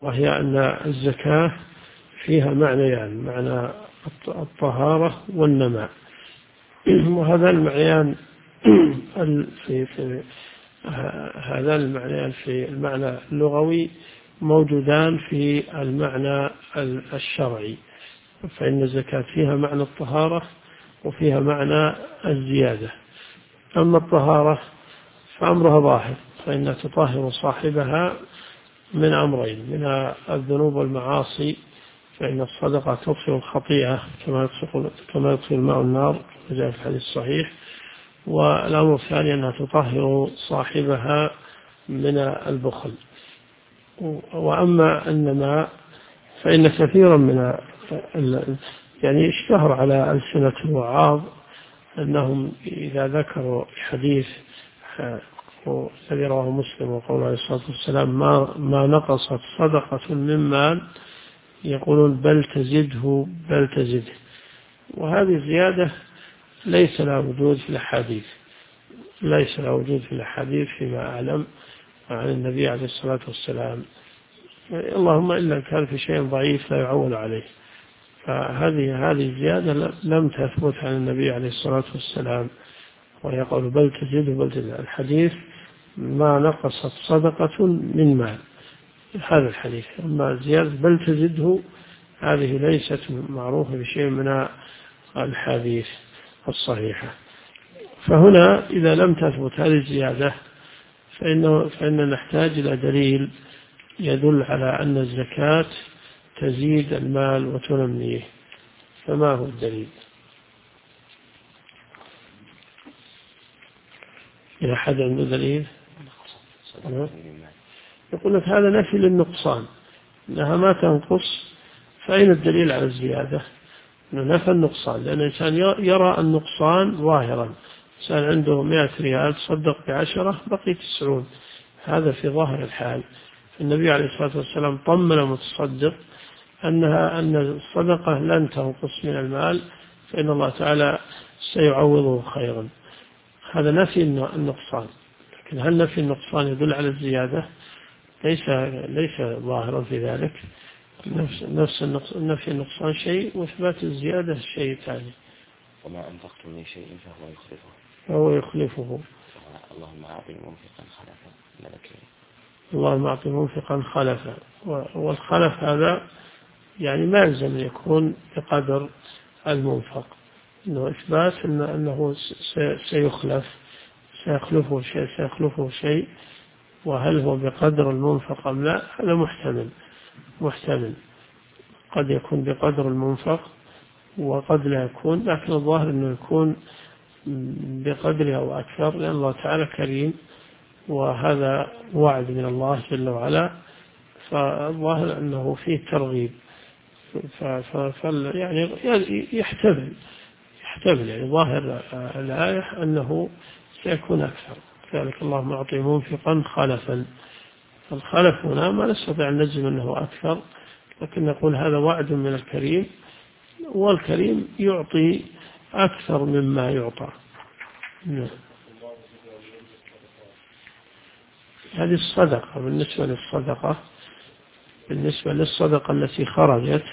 وهي أن الزكاة فيها معنيان: معنى الطهارة والنماء. وهذا المعنيان هذا المعنيان في المعنى اللغوي موجودان في المعنى الشرعي، فإن الزكاة فيها معنى الطهارة وفيها معنى الزيادة. أما الطهارة فأمرها ظاهر، فإنها تطهر صاحبها من أمرين: من الذنوب والمعاصي، فإن الصدقة تطفئ الخطيئة كما يطفئ الماء النار جاء في الحديث الصحيح. والأمر الثاني أنها تطهر صاحبها من البخل. وأما النماء فإن كثيرا من يعني اشتهر على ألسنة الوعاظ أنهم إذا ذكروا حديث الذي رواه مسلم وقول عليه الصلاة والسلام ما نقصت صدقة من مال يقولون بل تزده بل تزده. وهذه الزيادة ليس لها وجود في الأحاديث، ليس لها وجود في الأحاديث فيما أعلم عن النبي عليه الصلاة والسلام، اللهم إلا كان في شيء ضعيف لا يعول عليه. فهذه الزيادة لم تثبت عن النبي عليه الصلاة والسلام، ويقول بل تزده بل تزده. الحديث ما نقصت صدقة من مال، هذا الحديث. أما زيادة بل تزده هذه ليست معروفة بشيء من الحديث الصحيحة. فهنا إذا لم تثبت هذه الزيادة فإن نحتاج إلى دليل يدل على أن الزكاة تزيد المال وتنميه. فما هو الدليل؟ إذا حد عنده دليل يقول لك هذا نفي للنقصان، أنها ما تنقص. فأين الدليل على الزيادة؟ أنه نفى النقصان، لأن الإنسان يرى النقصان ظاهرا. الإنسان عنده 100 ريال تصدق ب10 بقي 90، هذا في ظاهر الحال. النبي عليه الصلاة والسلام طمن المتصدق أن الصدقة لن تنقص من المال، فإن الله تعالى سيعوضه خيرا. هذا نفي النقصان. لكن هل نفي النقصان يدل على الزيادة؟ ليس ظاهرا في ذلك. نفي النقصان شيء وإثبات الزيادة شيء ثاني. وما أنفقتم من شيء فهو يخلفه. اللهم أعطي منفقا خلفا ملكين. اللهم أعطي منفقا خلفا. والخلف هذا يعني ما يلزم يكون بقدر المنفق، إنه إثبات أنه سيخلفه شيء، وهل هو بقدر المنفق أم لا هذا محتمل. قد يكون بقدر المنفق وقد لا يكون، لكن الظاهر أنه يكون بقدرها أو أكثر، لأن الله تعالى كريم وهذا وعد من الله جل وعلا. فالظاهر أنه فيه ترغيب، يعني يحتمل يعني ظاهر الآية أنه سيكون أكثر. ذلك اللهم أعطي منفقا خلفا. الخلف هنا ما نستطيع أن نجزم أنه أكثر، لكن نقول هذا وعد من الكريم، والكريم يعطي أكثر مما يعطى. هذه الصدقة. بالنسبة للصدقة التي خرجت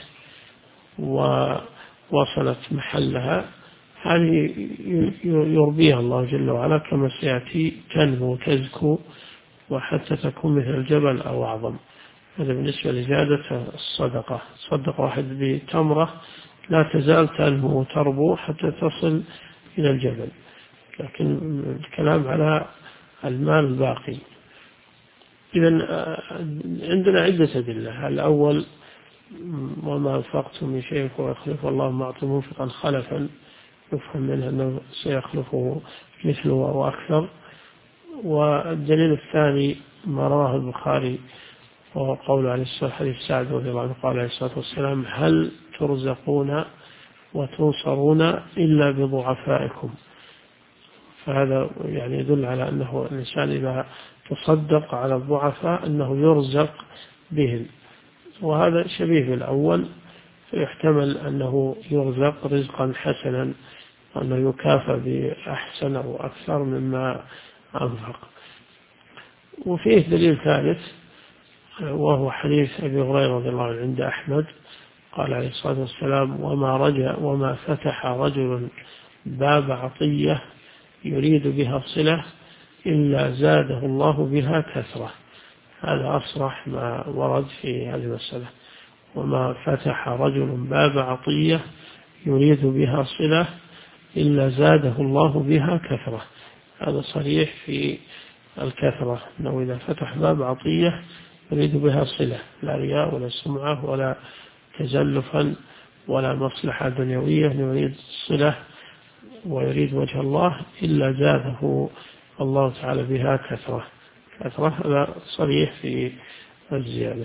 ووصلت محلها، هذه يربيها الله جل وعلا كما سيأتي، تنمو تزكو وحتى تكون مثل الجبل أو أعظم. هذا بالنسبة لزيادة الصدقة. صدق واحد بتمرة لا تزال تنمو وتربو حتى تصل إلى الجبل. لكن الكلام على المال الباقي. إذن عندنا عدة أدلة. الأول وما أنفقتم من شيء فهو يخلفه، اللهم أعط منفقا خلفا، يفهم منها أنه سيخلفه مثله أو أكثر. والدليل الثاني ما رواه البخاري وهو قول عليه الصلاة والسلام حديث سعد رضي الله عنه قال عليه الصلاة والسلام: هل ترزقون وتنصرون إلا بضعفائكم. فهذا يعني يدل على أنه الإنسان إذا تصدق على الضعفاء أنه يرزق بهم، وهذا شبيه بالأول، فيحتمل أنه يرزق رزقا حسنا، أنه يكافى بأحسن أو أكثر مما أنفق. وفيه دليل ثالث وهو حديث أبي هريرة رضي الله عنه عند أحمد، قال عليه الصلاة والسلام: وما فتح رجل باب عطية يريد بها صلة إلا زاده الله بها كثرة. هذا أصرح ما ورد في هذه المسألة: وما فتح رجل باب عطية يريد بها صلة إلا زاده الله بها كثرة. هذا صريح في الكثرة، أنه إذا فتح باب عطية يريد بها صلة، لا رياء ولا سمعة ولا تزلفا ولا مصلحة دنيوية، يريد صلة ويريد وجه الله، إلا زاده الله تعالى بها كثرة. هذا صريح في الزيادة.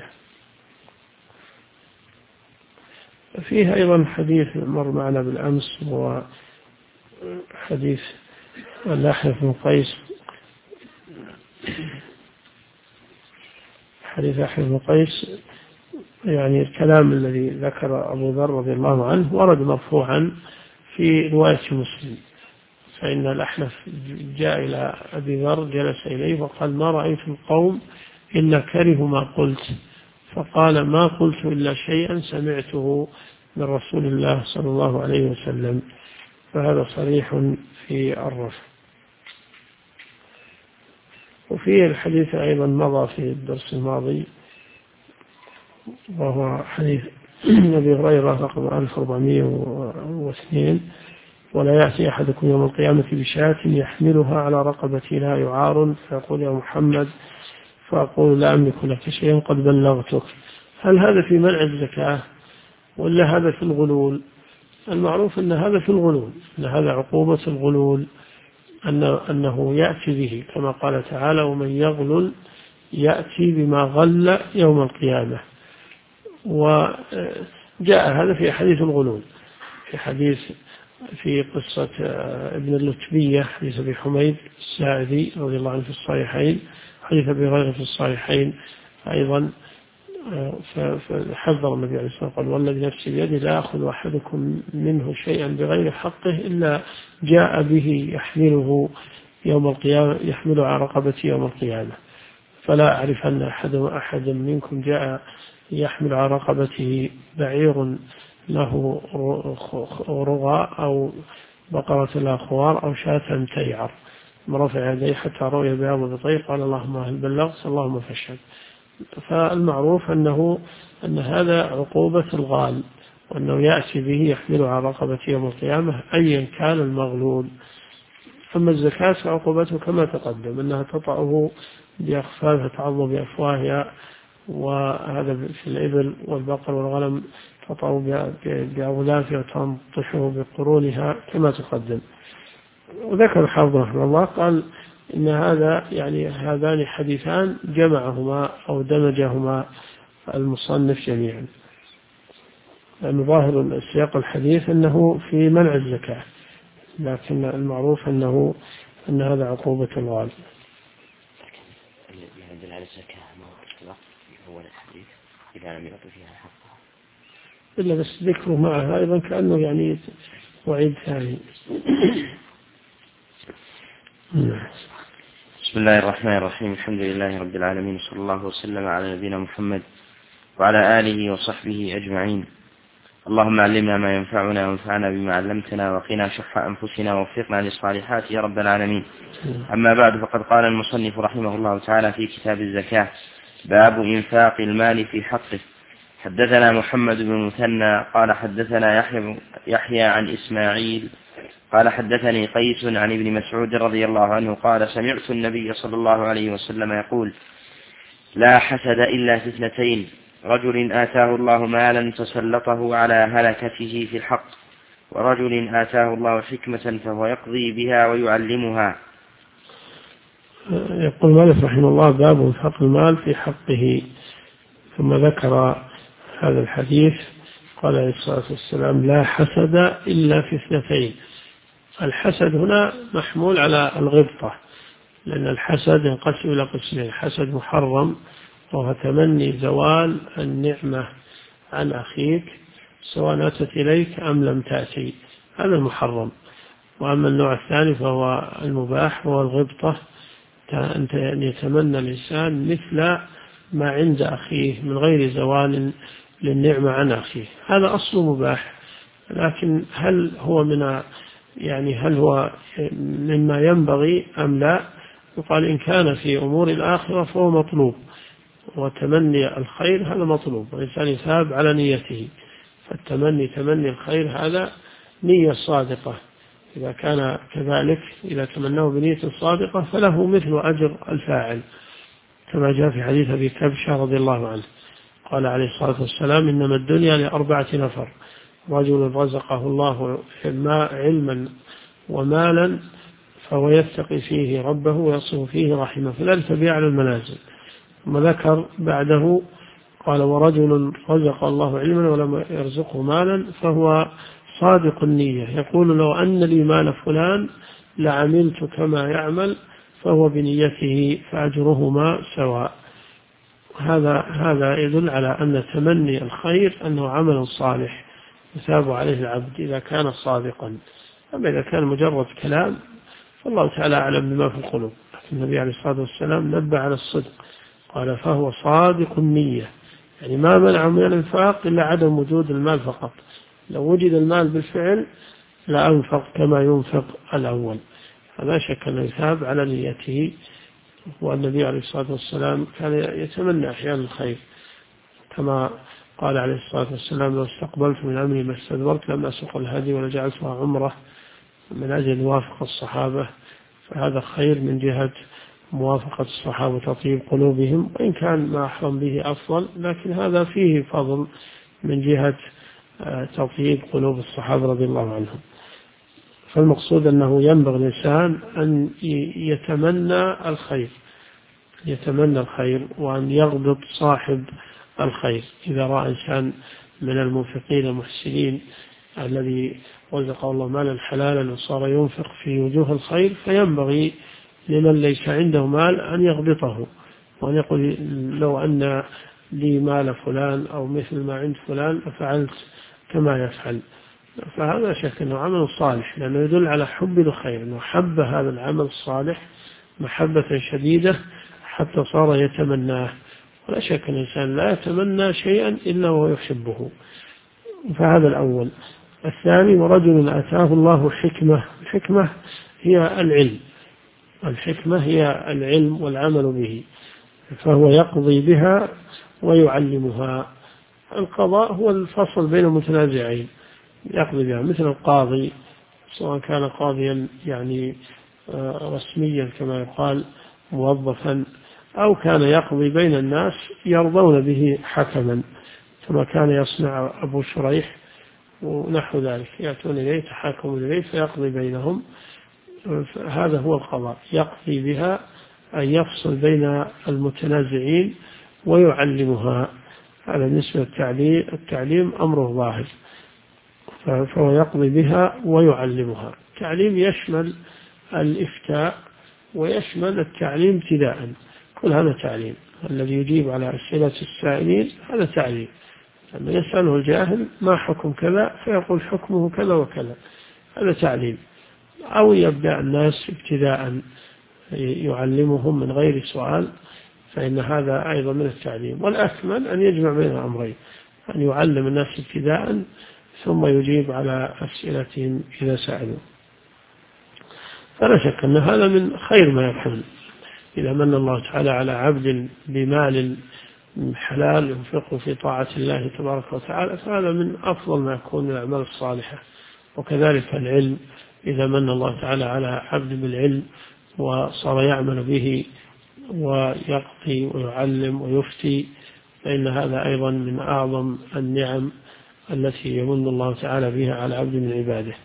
فيه أيضا حديث مر معنا بالأمس، هو حديث الأحنف بن قيس. حديث أحنف بن قيس يعني الكلام الذي ذكر أبو ذر رضي الله عنه ورد مرفوعا في رواية مسلم، فإن الأحنف جاء إلى أبي ذر، جلس إليه وقال: ما رأيت القوم إلا كرهوا ما قلت، فقال: ما قلت إلا شيئا سمعته من رسول الله صلى الله عليه وسلم. فهذا صريح في الرفع. وفي الحديث أيضا مضى في الدرس الماضي، وهو حديث أبي هريرة رقم 1402: ولا يأتي أحدكم يوم القيامة بشاة يحملها على رقبتي لا يعار، فيقول: يا محمد، فأقول: لا أملك لك شيئا قد بلغتك. هل هذا في منع الزكاة ولا هذا في الغلول؟ المعروف أن هذا في الغلول، أن هذا عقوبة الغلول، أنه يأتي به، كما قال تعالى: ومن يغلل يأتي بما غل يوم القيامة. وجاء هذا في حديث الغلول، في قصة ابن اللتبية، حديث أبي حميد الساعدي رضي الله عنه في الصحيحين، حديث أبي هريرة في الصحيحين أيضا. فحذر النبي عليه الصلاة والسلام: والذي نفسي بيده لا يأخذ أحدكم منه شيئا بغير حقه إلا جاء به يحمله يوم القيامة، يحمله على رقبته يوم القيامة. فلا أعرف أن أحد منكم جاء يحمل على رقبته بعير له رغى أو بقرة لها خوار أو شاة تيعر، مرفع يديه حتى رؤي بياض بطيق، قال: اللهم هل بلغت؟ اللهم فاشهد. فالمعروف أن هذا عقوبة الغال، وأنه يأتي به يحمله على رقبته يوم القيامة أيا كان المغلول. أما الزكاة فعقوبته كما تقدم، أنها تطأه بأخفافها، تعض بأفواهها، وهذا في الإبل والبقر والغنم تطأ بأولافها وتنطشه بقرونها كما تقدم. وذكر الحافظ رحمه الله قال إن هذا يعني هذان حديثان جمعهما أو دمجهما المصنف جميعا، لأن ظاهر السياق الحديث أنه في منع الزكاة، لكن المعروف أن هذا عقوبة الغالب. يدل على الزكاة هو الحديث إذا لم يعطي فيها حقها، إلا بس ذكره معها أيضا كأنه يعني وعيد ثاني. بسم الله الرحمن الرحيم. الحمد لله رب العالمين، صلى الله وسلم على نبينا محمد وعلى آله وصحبه أجمعين. اللهم علمنا ما ينفعنا وانفعنا بما علمتنا، وقنا شح أنفسنا ووفقنا للصالحات يا رب العالمين. أما بعد، فقد قال المصنف رحمه الله تعالى في كتاب الزكاة: باب إنفاق المال في حقه. حدثنا محمد بن المثنى قال حدثنا يحيى عن إسماعيل قال حدثني قيس عن ابن مسعود رضي الله عنه قال: سمعت النبي صلى الله عليه وسلم يقول: لا حسد إلا في اثنتين: رجل آتاه الله مالا فسلطه على هلكته في الحق، ورجل آتاه الله حكمة فهو يقضي بها ويعلمها. يقول مالك رحمه الله: باب إنفاق المال في حقه. ثم ذكر هذا الحديث، قال عليه الصلاة والسلام: لا حسد إلا في اثنتين. الحسد هنا محمول على الغبطة، لأن الحسد ينقسم إلى قسمين: حسد محرم وهو تمني زوال النعمة عن أخيك سواء أتت إليك أم لم تأتي، هذا المحرم. وأما النوع الثاني فهو المباح، وهو الغبطة، أن يتمنى الإنسان مثل ما عند أخيه من غير زوال للنعمة عن أخيه، هذا أصل مباح. لكن هل هو هل هو مما ينبغي أم لا؟ يقال إن كان في أمور الآخرة فهو مطلوب، وتمني الخير هذا مطلوب، والإنسان يثاب على نيته. فالتمني تمني الخير هذا نية صادقة، إذا كان كذلك إذا تمناه بنية صادقة فله مثل أجر الفاعل، كما جاء في حديث أبي كبشة رضي الله عنه قال عليه الصلاة والسلام: إنما الدنيا ل4 نفر: رجل رزقه الله علما ومالا فهو يتقي فيه ربه ويصل فيه رحمه، فذلك بأعلى المنازل. ثم ذكر بعده قال: ورجل رزق الله علما ولم يرزقه مالا فهو صادق النية، يقول: لو أن لي مال فلان لعملت كما يعمل، فهو بنيته فأجرهما سواء. هذا يدل على أن تمني الخير أنه عمل صالح يثاب عليه العبد إذا كان صادقا. أما إذا كان مجرد كلام فالله تعالى أعلم بما في القلوب. لكن النبي عليه الصلاة والسلام نبه على الصدق، قال: فهو صادق النية، يعني ما منع من الإنفاق إلا عدم وجود المال فقط، لو وجد المال بالفعل لأنفق كما ينفق الأول. فلا شك أنه يثاب على نيته. والنبي عليه الصلاة والسلام كان يتمنى أحيانا الخير، كما قال عليه الصلاة والسلام: لو استقبلت من أمري ما استدبرت لما أسوق الهدي ولجعلتها عمرة، من أجل موافقة الصحابة. فهذا خير من جهة موافقة الصحابة وتطيب قلوبهم، وإن كان ما أحرم به أفضل، لكن هذا فيه فضل من جهة تطيب قلوب الصحابة رضي الله عنهم. فالمقصود أنه ينبغي الإنسان أن يتمنى الخير وأن يغبط صاحب الخير. إذا رأى إنسان من المنفقين المحسنين الذي رزقه الله مالا حلالا وصار ينفق في وجوه الخير، فينبغي لمن ليس عنده مال أن يغبطه وأن يقول: لو أن لي مال فلان أو مثل ما عند فلان لفعلت كما يفعل. فهذا شك أنه عمل صالح، لأنه يدل على حب الخير، أنه حب هذا العمل الصالح محبة شديدة حتى صار يتمناه. ولا شك أن الإنسان لا يتمنى شيئا إلا وهو يحبه. فهذا الأول. الثاني: ورجل آتاه الله حكمة. الحكمة هي العلم، والعمل به، فهو يقضي بها ويعلمها. القضاء هو الفصل بين المتنازعين، يقضي بها، مثل القاضي سواء كان قاضيا رسميا كما يقال موظفا، أو كان يقضي بين الناس يرضون به حكما، كما كان يصنع أبو شريح ونحو ذلك، يأتون إليه تحاكمون إليه فيقضي بينهم. هذا هو القضاء، يقضي بها أن يفصل بين المتنازعين ويعلمها. هذا بالنسبة التعليم أمره ظاهر، فهو يقضي بها ويعلمها. التعليم يشمل الإفتاء ويشمل التعليم ابتداء، كل هذا تعليم. الذي يجيب على أسئلة السائلين هذا تعليم. لما يسأله الجاهل ما حكم كذا فيقول حكمه كذا وكذا، هذا تعليم. أو يبدأ الناس ابتداء يعلمهم من غير سؤال، فإن هذا أيضا من التعليم. والأكمل أن يجمع بين الأمرين، أن يعلم الناس ابتداء ثم يجيب على أسئلتهم إذا سألوا. فلا شك أن هذا من خير ما يكون. إذا من الله تعالى على عبد بمال حلال ينفقه في طاعة الله تبارك وتعالى، فهذا من أفضل ما يكون من الأعمال الصالحة. وكذلك العلم، إذا من الله تعالى على عبد بالعلم وصار يعمل به ويقضي ويعلم ويفتي، فإن هذا أيضا من أعظم النعم التي يمن الله تعالى بها على عبد من عباده.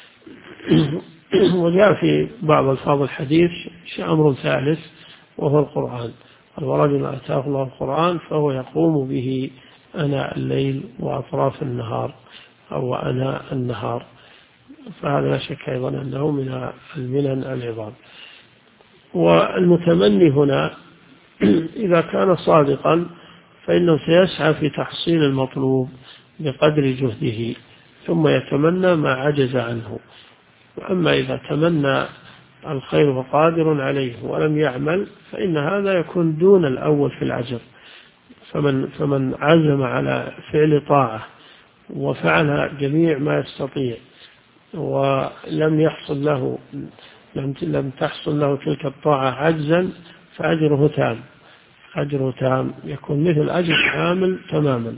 وجاء في بعض ألفاظ الحديث أمر ثالث وهو القرآن. ورجل آتاه الله القرآن فهو يقوم به أناء الليل وأطراف النهار أو أناء النهار، فهذا لا شك أيضا أنه من المنن العظام. والمتمني هنا إذا كان صادقا فإنه سيسعى في تحصيل المطلوب بقدر جهده، ثم يتمنى ما عجز عنه. وأما إذا تمنى الخير وقادر عليه ولم يعمل، فإن هذا يكون دون الأول في الأجر، فمن عزم على فعل طاعة وفعل جميع ما يستطيع ولم يحصل له لم تحصل له تلك الطاعة عجزا فأجره تام، أجره تام، يكون مثل أجر عامل تماما.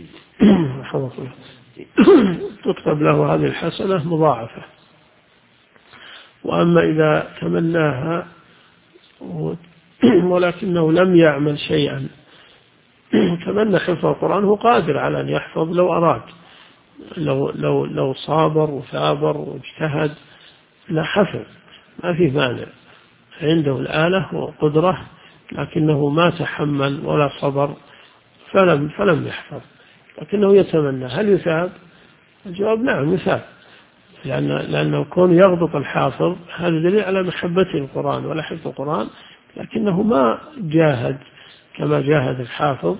تكتب له هذه الحسنة مضاعفة. وأما إذا تمناها ولكنه لم يعمل شيئا، تمنى حفظ القرآن، هو قادر على أن يحفظ لو أراد، لو صابر وثابر واجتهد لا حفظ، ما في مانع، عنده الآلة وقدرة، لكنه ما تحمل ولا صبر فلم يحفظ، لكنه يتمنى. هل يثاب؟ الجواب نعم يثاب، لأنه كون يغبط الحافظ هذا دليل على محبته القرآن ولا حفظ القرآن، لكنه ما جاهد كما جاهد الحافظ،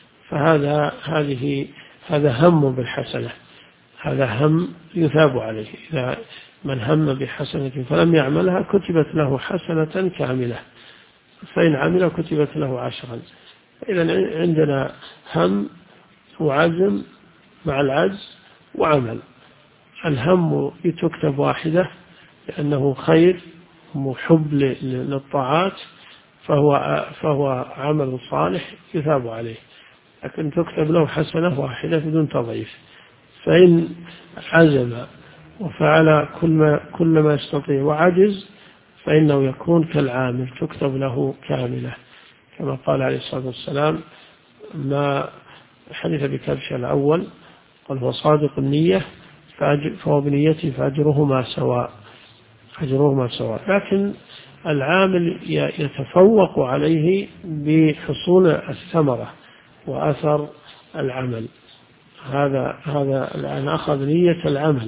هذا هم بالحسنة، هذا هم يثاب عليه. إذا من هم بحسنة فلم يعملها كتبت له حسنة كاملة، فإن عمل كتبت له 10. إذا عندنا هم وعزم مع العجز وعمل. الهم تكتب واحدة لأنه خير محب للطاعات، فهو عمل صالح يثاب عليه، لكن تكتب له حسنة واحدة بدون تضعيف. فإن عزم وفعل كل ما يستطيع وعجز فإنه يكون كالعامل، تكتب له كاملة، كما قال عليه الصلاة والسلام ما حدث بكبشة الأول قال هو صادق النية فهو بنيته فأجرهما سواء، أجرهما سواء. لكن العامل يتفوق عليه بحصول الثمرة وأثر العمل. هذا الآن أخذ نية العمل،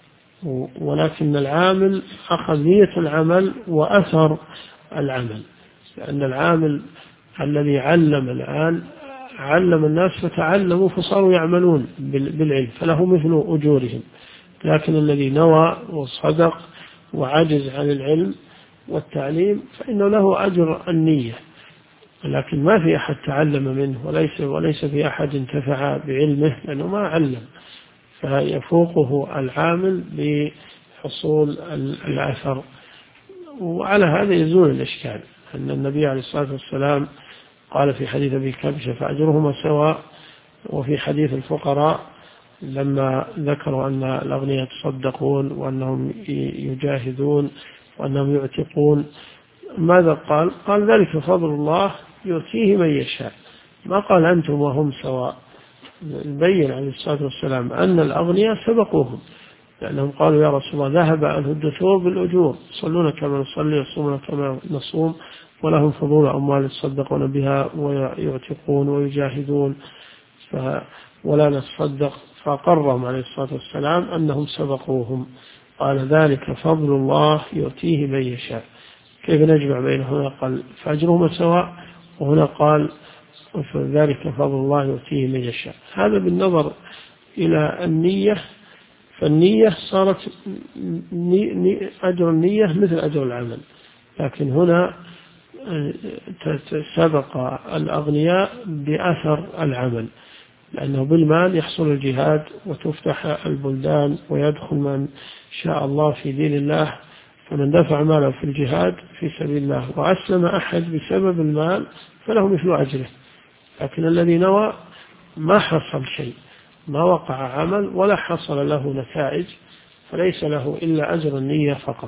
ولكن العامل أخذ نية العمل وأثر العمل، لأن العامل الذي علم الآن علم الناس فتعلموا فصاروا يعملون بالعلم فله مثل أجورهم، لكن الذي نوى وصدق وعجز عن العلم والتعليم فإنه له أجر النية، لكن ما في أحد تعلم منه وليس في أحد انتفع بعلمه لأنه ما علم، فيفوقه العامل بحصول الأثر. وعلى هذا يزول الإشكال أن النبي عليه الصلاة والسلام قال في حديث أبي كبشة فأجرهما سواء، وفي حديث الفقراء لما ذكروا أن الأغنياء يتصدقون وأنهم يجاهدون وأنهم يعتقون ماذا قال ذلك فضل الله يؤتيه من يشاء، ما قال أنتم وهم سواء. بين عليه الصلاة والسلام أن الأغنياء سبقوهم، لأنهم قالوا يا رسول الله ذهب عنه الدثور بالأجور، يصلون كما نصلي يصومون كما نصوم ولهم فضول أموال يتصدقون بها ويعتقون ويجاهدون ولا نتصدق، فأقرهم عليه الصلاة والسلام أنهم سبقوهم، قال ذلك فضل الله يؤتيه من يشاء. كيف نجمع بينهما؟ هنا قال فأجرهما سواء وهنا قال فذلك فضل الله يؤتيه من يشاء. هذا بالنظر إلى النية، فالنية صارت أجر النية مثل أجر العمل، لكن هنا سبق الأغنياء بأثر العمل، لأنه بالمال يحصل الجهاد وتفتح البلدان ويدخل من شاء الله في دين الله، فمن دفع ماله في الجهاد في سبيل الله وأسلم أحد بسبب المال فله مثل أجره، لكن الذي نوى ما حصل شيء، ما وقع عمل ولا حصل له نتائج، فليس له إلا أجر النية فقط.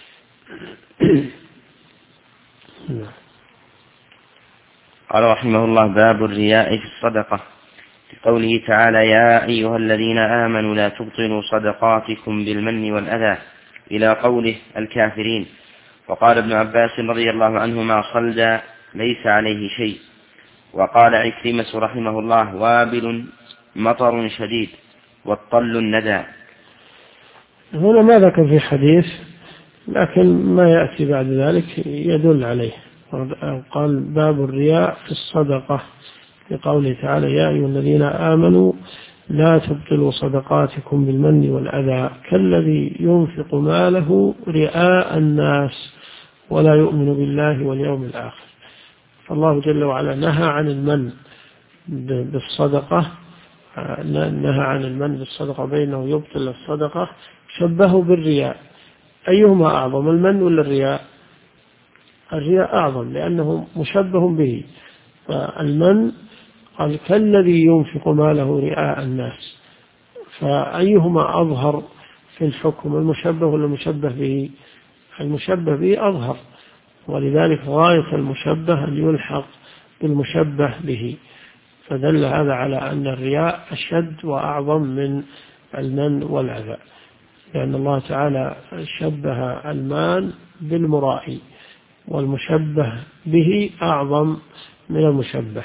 قال رحمه الله باب الرياء في الصدقة، في قوله تعالى يا أيها الذين آمنوا لا تبطلوا صدقاتكم بالمن والأذى إلى قوله الكافرين. وقال ابن عباس رضي الله عنهما صلدا ليس عليه شيء. وقال عكرمة رحمه الله وابل مطر شديد والطل الندى. هنا ما ذكر في حديث، لكن ما يأتي بعد ذلك يدل عليه. قال باب الرياء في الصدقة في قوله تعالى يا أيها الذين آمنوا لا تبطلوا صدقاتكم بالمن والأذى كالذي ينفق ماله رئاء الناس ولا يؤمن بالله واليوم الآخر. فالله جل وعلا نهى عن المن بالصدقة، نهى عن المن بالصدقة بينه يبطل الصدقة، شبهه بالرياء. أيهما أعظم، المن ولا الرياء؟ الرياء أعظم لأنه مشبه به. فالمن قال كالذي ينفق ماله رئاء الناس، فأيهما أظهر في الحكم، المشبه ولا المشبه به؟ المشبه به أظهر، ولذلك غاية المشبه أن يلحق بالمشبه به، فدل هذا على أن الرياء أشد وأعظم من المن والأذى، لأن الله تعالى شبه المان بالمرائي، والمشبه به أعظم من المشبه.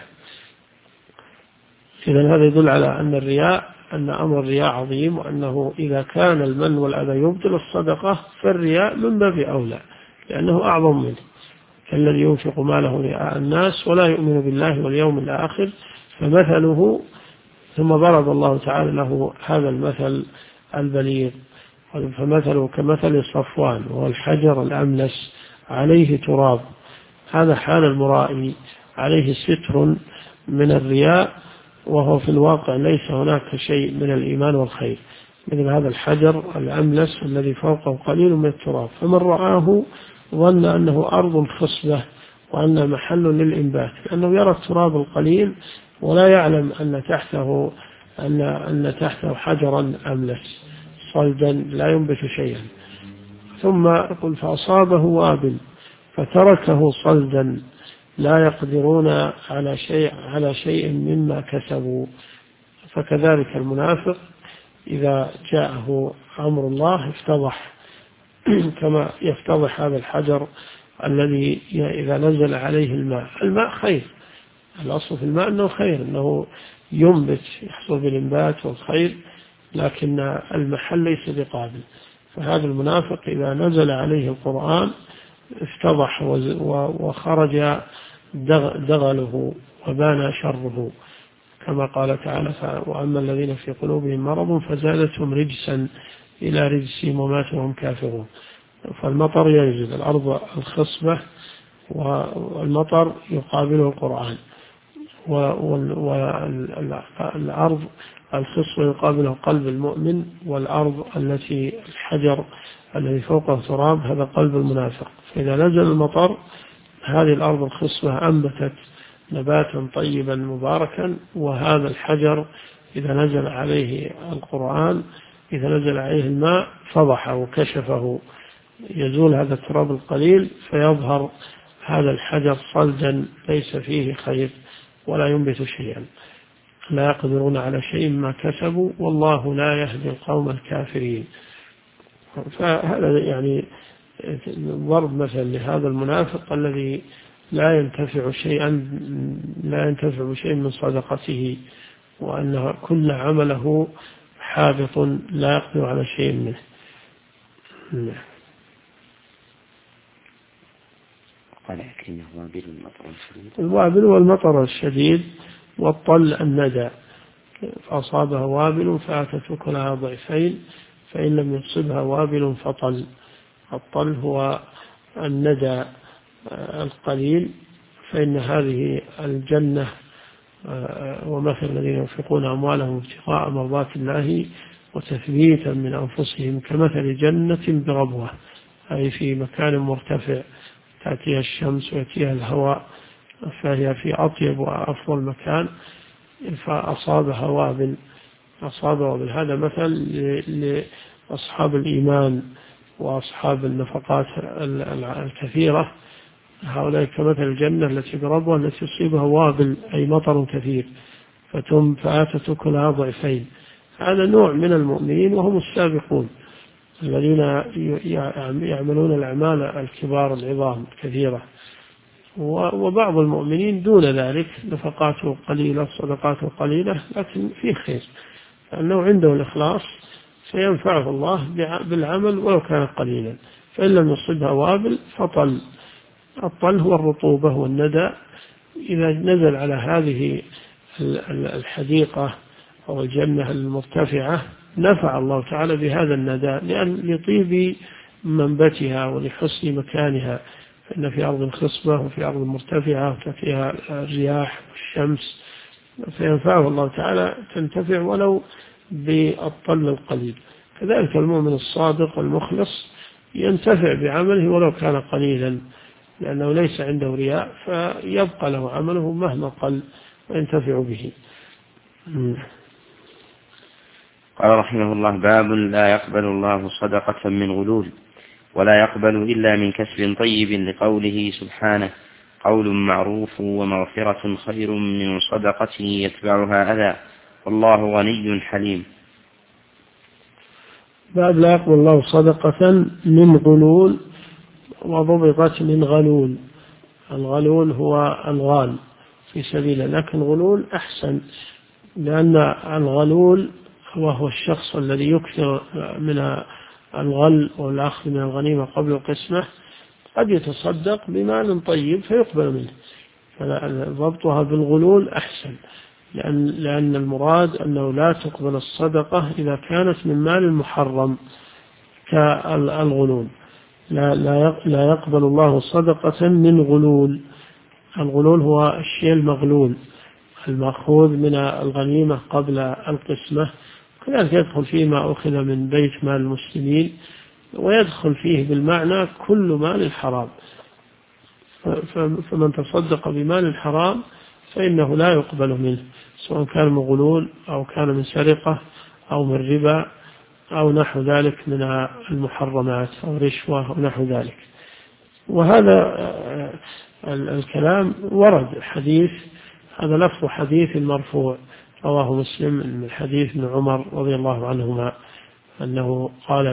إذن هذا يدل على أن الرياء، أن أمر الرياء عظيم، وأنه إذا كان المن والأذى يبطل الصدقة فالرياء من باب أولى لأنه أعظم منه، كالذي ينفق ماله رئاء الناس ولا يؤمن بالله واليوم الآخر فمثله. ثم ضرب الله تعالى له هذا المثل البليغ، فمثله كمثل صفوان وهو الحجر الأملس عليه تراب، هذا حال المرائي، عليه ستر من الرياء، وهو في الواقع ليس هناك شيء من الإيمان والخير، مثل هذا الحجر الأملس الذي فوقه قليل من التراب، فمن رآه ظن أنه أرض خصبة وأن محل للإنبات، لأنه يرى التراب القليل ولا يعلم أن تحته حجرا أملس صلدا لا ينبت شيئا. ثم يقول فأصابه وابل فتركه صلدا لا يقدرون على شيء مما كسبوا. فكذلك المنافق إذا جاءه أمر الله افتضح كما يفتضح هذا الحجر الذي إذا نزل عليه الماء خير، الأصل في الماء أنه خير، أنه ينبت يحصل بالإنبات والخير، لكن المحل ليس بقابل. فهذا المنافق إذا نزل عليه القرآن افتضح وخرج دغله وبان شره، كما قال تعالى وأما الذين في قلوبهم مرض فزادتهم رجسا إلى رجسهم وماتوا وهم كافرون. فالمطر ينزل، الأرض الخصبة والمطر يقابله القرآن، والأرض الخصبة يقابله قلب المؤمن، والأرض التي الحجر الذي فوقه تراب هذا قلب المنافق. فإذا نزل المطر هذه الأرض الخصبة أنبتت نباتا طيبا مباركا، وهذا الحجر إذا نزل عليه القرآن إذا نزل عليه الماء فضحه وكشفه، يزول هذا التراب القليل فيظهر هذا الحجر صلدا ليس فيه خير ولا ينبت شيئا، لا يقدرون على شيء ما كسبوا والله لا يهدي القوم الكافرين. فهذا يعني ضرب مثل لهذا المنافق الذي لا ينتفع بشيء من صدقته، وأن كل عمله حابط لا يقدر على شيء منه. قال كلمة الوابل والمطر الشديد، والطل الندى، فأصابها وابل فآتت أكلها ضعفين فإن لم يصبها وابل فطل. الطل هو الندى القليل، فإن هذه الجنة ومثل الذين ينفقون أموالهم ابتغاء مرضات الله وتثبيتا من أنفسهم كمثل جنة بربوة، أي في مكان مرتفع تأتيها الشمس ويأتيها الهواء، فهي في أطيب وأفضل مكان، فأصابها وابل. هذا مثل لأصحاب الإيمان وأصحاب النفقات الكثيرة، هؤلاء كمثل الجنة التي بربوة التي يصيبها وابل أي مطر كثير فآتت أكلها ضعفين. هذا نوع من المؤمنين وهم السابقون الذين يعملون الأعمال الكبار العظام الكثيرة، وبعض المؤمنين دون ذلك نفقاته قليلة صدقاته قليلة لكن فيه خير، لأنه عنده الإخلاص سينفعه الله بالعمل ولو كان قليلا. فإن لم يصبها وابل فطل. الطل هو الرطوبة والندى، إذا نزل على هذه الحديقة أو الجنة المرتفعة نفع الله تعالى بهذا الندى لطيب منبتها ولحسن مكانها، فإن في أرض خصبة وفي أرض مرتفعة وفيها الرياح والشمس فينفعه الله تعالى تنتفع ولو بالطل القليل. كذلك المؤمن الصادق المخلص ينتفع بعمله ولو كان قليلا، لأنه ليس عنده رياء، فيبقى له عمله مهما قل وينتفع به. قال رحمه الله: باب لا يقبل الله صدقة من غلول ولا يقبل إلا من كسب طيب، لقوله سبحانه: قول معروف ومغفرة خير من صدقة يتبعها أذى والله غني حليم. باب لا يقبل الله صدقة من غلول، وضبطت من غلول. الغلول هو الغال في سبيله، لكن غلول أحسن، لأن الغلول وهو الشخص الذي يكثر من الغل والأخذ من الغنيمة قبل القسمة قد يتصدق بمال طيب فيقبل منه، فضبطها بالغلول أحسن، لأن المراد أنه لا تقبل الصدقة إذا كانت من مال محرم كالغلول. لا يقبل الله صدقة من غلول. الغلول هو الشيء المغلول المأخوذ من الغنيمة قبل القسمة، كذلك يدخل فيه ما أخذ من بيت مال المسلمين، ويدخل فيه بالمعنى كل مال حرام. فمن تصدق بمال حرام فإنه لا يقبل منه، سواء كان من غلول أو كان من سرقة أو من ربا أو نحو ذلك من المحرمات أو رشوة أو نحو ذلك. وهذا الكلام ورد حديث، هذا لفظ حديث مرفوع رواه مسلم من حديث ابن عمر رضي الله عنهما أنه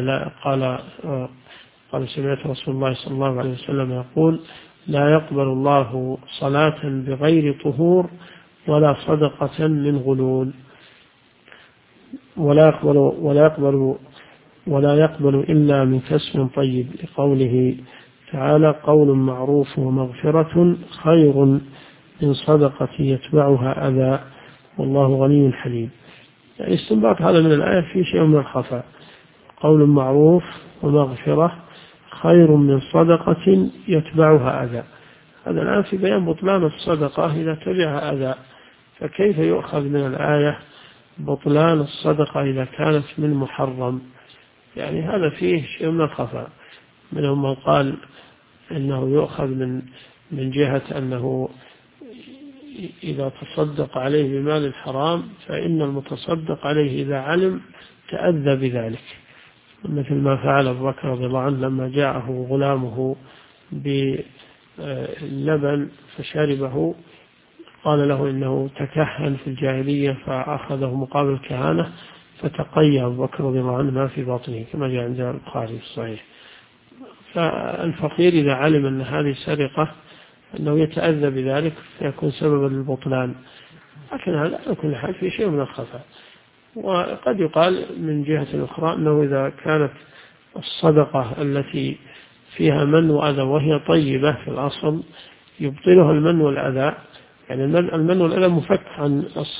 قال سمعت رسول الله صلى الله عليه وسلم يقول: لا يقبل الله صلاة بغير طهور ولا صدقة من غلول ولا يقبل إلا من كسب طيب، لقوله تعالى: قول معروف ومغفرة خير من صدقة يتبعها أذى والله غني حليم. يعني استنباط هذا من الآية في شيء من الخفاء. قول معروف ومغفرة خير من صدقة يتبعها أذى، هذا الآن في بيان بطلان الصدقة إذا تبعها أذى، فكيف يؤخذ من الآية بطلان الصدقة إذا كانت من محرم؟ يعني هذا فيه شيء من الخفاء. منهم من قال إنه يؤخذ من جهة أنه إذا تصدق عليه بمال الحرام فإن المتصدق عليه إذا علم تأذى بذلك، مثل ما فعل أبو بكر رضي الله عنه لما جاءه غلامه باللبن فشربه، قال له إنه تكهن في الجاهلية فأخذه مقابل الكهانة فتقي أبو بكر رضي الله عنه ما في باطنه، كما جاء عند البخاري في الصحيح. فالفقير إذا علم أن هذه سرقة أنه يتأذى بذلك فيكون سببا للبطلان، لكن هذا على كل حال في شيء من الخفاء. وقد يقال من جهة أخرى أنه إذا كانت الصدقة التي فيها من وأذى وهي طيبة في الأصل يبطلها المن والأذى، يعني المن والأذى مفك عن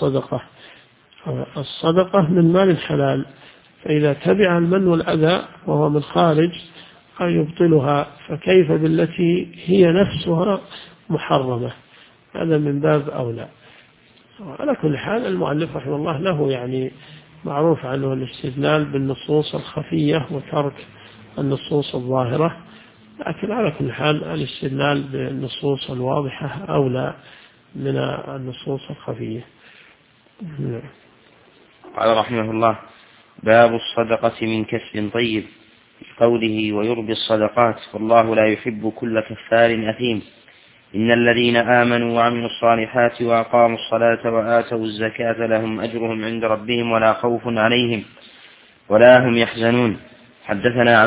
الصدقة من مال حلال، فإذا تبع المن والأذى وهو من خارج يبطلها، فكيف بالتي هي نفسها محرمة؟ هذا من باب أولى. على كل حال المؤلف رحمه الله له يعني معروف عنه الاستدلال بالنصوص الخفية وترك النصوص الظاهرة، لكن على كل حال الاستدلال بالنصوص الواضحة أولى من النصوص الخفية. قال رحمه الله: باب الصدقة من كسب طيب، قوله: ويربي الصدقات والله لا يحب كل كفار أثيم. إن الذين آمنوا وعملوا الصالحات وأقاموا الصلاة وآتوا الزكاة لهم أجرهم عند ربهم ولا خوف عليهم ولا هم يحزنون. حدثنا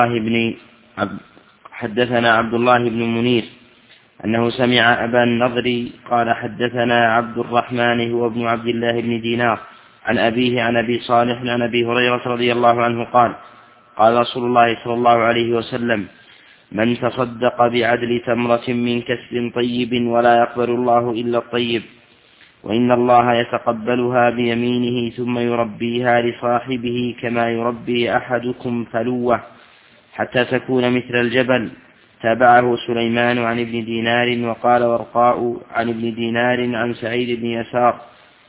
عبد الله بن منير أنه سمع أبا النضر قال: حدثنا عبد الرحمن هو ابن عبد الله بن دينار عن أبيه عن أبي صالح عن أبي هريرة رضي الله عنه قال: قال رسول الله صلى الله عليه وسلم: من تصدق بعدل تمرة من كسب طيب ولا يقبل الله إلا الطيب، وإن الله يتقبلها بيمينه ثم يربيها لصاحبه كما يربي أحدكم فلوة حتى تكون مثل الجبل. تابعه سليمان عن ابن دينار، وقال ورقاء عن ابن دينار عن سعيد بن يسار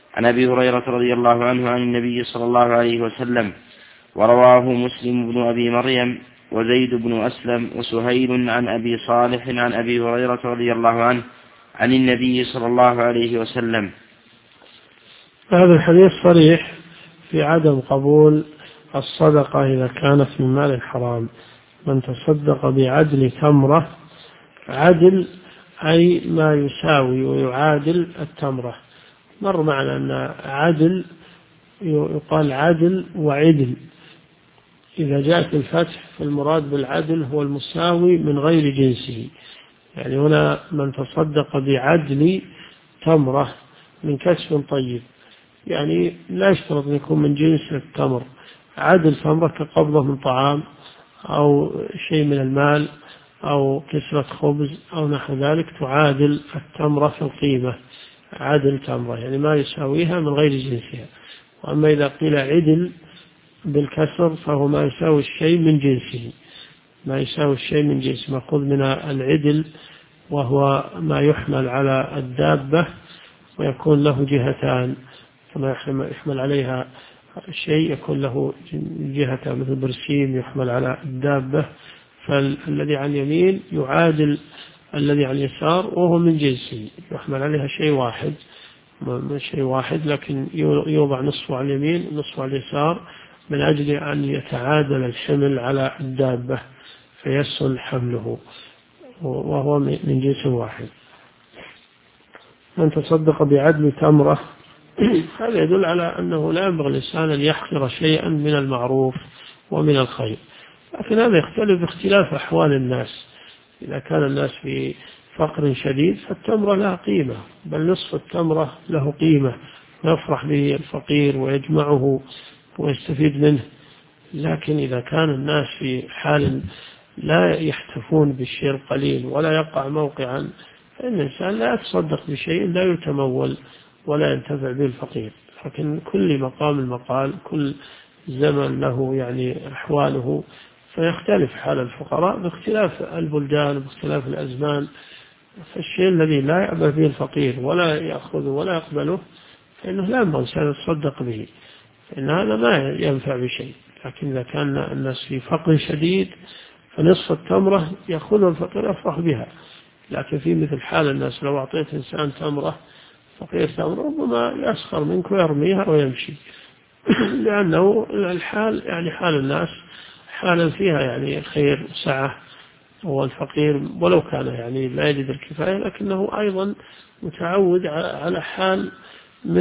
عن أبي هريرة رضي الله عنه عن النبي صلى الله عليه وسلم. ورواه مسلم بن أبي مريم وزيد بن أسلم وسهيل عن أبي صالح عن أبي هريرة رضي الله عنه عن النبي صلى الله عليه وسلم. هذا الحديث صريح في عدم قبول الصدقة إذا كانت من مال حرام. من تصدق بعدل تمرة، عدل أي ما يساوي ويعادل التمرة. مر معنا أن عدل يقال عدل وعدل. إذا جاءت الفتح فالمراد بالعدل هو المساوي من غير جنسه. يعني هنا من تصدق بعدل تمرة من كسب طيب، يعني لا يشترط أن يكون من جنس التمر. عدل تمرة كقبضة من طعام أو شيء من المال أو كسرة خبز أو نحو ذلك تعادل التمرة في القيمة. عدل تمرة يعني ما يساويها من غير جنسها. وأما إذا قيل عدل بالكسر فهو ما يساوي الشيء من جنسه، ما يساوي الشيء من جنسه، مأخوذ من العدل وهو ما يحمل على الدابة ويكون له جهتان، كما يحمل عليها شيء يكون له جهتان مثل برسيم يحمل على الدابة، فالذي عن اليمين يعادل الذي عن اليسار وهو من جنسه، يحمل عليها شيء واحد لكن يوضع نصفه على اليمين نصفه على اليسار من أجل أن يتعادل الحمل على الدابة فيسهل حمله، وهو من جنس واحد. من تصدق بعدل تمرة هذا يدل على أنه لا ينبغي الإنسان أن يحقر شيئا من المعروف ومن الخير، لكن هذا يختلف باختلاف أحوال الناس. إذا كان الناس في فقر شديد فالتمرة لها قيمة، بل نصف التمرة له قيمة يفرح به الفقير ويجمعه ويستفيد منه. لكن إذا كان الناس في حال لا يحتفون بالشيء القليل ولا يقع موقعا، فإن الإنسان لا يتصدق بشيء لا يتمول ولا ينتفع به الفقير. لكن كل مقام المقال، كل زمن له يعني أحواله، فيختلف حال الفقراء باختلاف البلدان باختلاف الأزمان. فالشيء الذي لا يعبأ به الفقير ولا يأخذه ولا يقبله فإنه لا ينبغي الإنسان يتصدق به، فإن هذا ما ينفع بشيء. لكن إذا كان الناس في فقر شديد فنصف التمرة يأخذها الفقير يفرح بها. لكن في مثل حال الناس لو أعطيت إنسان تمرة فقير تمرة ربما يسخر منك ويرميها ويمشي لأنه الحال يعني حال الناس حالا فيها يعني خير سعة، والفقير ولو كان يعني لا يجد الكفاية لكنه أيضا متعود على حال من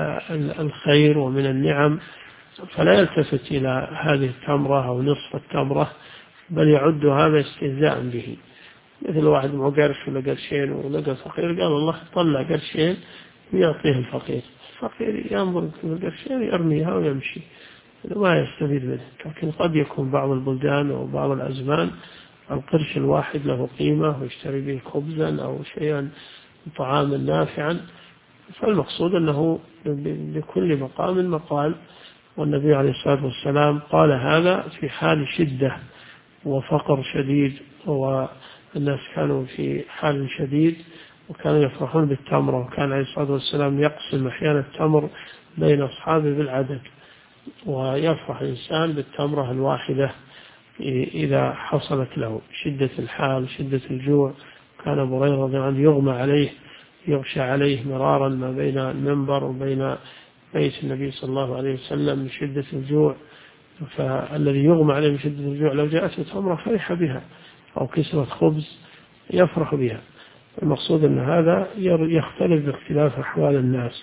الخير ومن النعم، فلا يلتفت إلى هذه التمرة أو نصف التمرة بل يعد هذا استهزاء به. مثل واحد معه قرش ولا قرشين ولقى فقير قال الله طلع قرشين ويعطيه الفقير ينظر في القرشين يرميها ويمشي ما يستفيد منه. لكن قد يكون بعض البلدان أو بعض الأزمان القرش الواحد له قيمة ويشتري به خبزا أو شيئا طعاما نافعا، فالمقصود أنه لكل مقام مقال. والنبي عليه الصلاة والسلام قال هذا في حال شدة وفقر شديد، والناس كانوا في حال شديد وكانوا يفرحون بالتمر، وكان عليه الصلاة والسلام يقسم أحيانا التمر بين أصحابه بالعدد، ويفرح الإنسان بالتمرة الواحدة إذا حصلت له شدة الحال شدة الجوع. كان أبو هريرة رضي الله عنه يغمى عليه يغشى عليه مرارا ما بين المنبر وبين بيت النبي صلى الله عليه وسلم من شدة الجوع، فالذي يغمى عليه من شدة الجوع لو جاءته تمرة فرح بها أو كسرة خبز يفرح بها. المقصود أن هذا يختلف باختلاف أحوال الناس.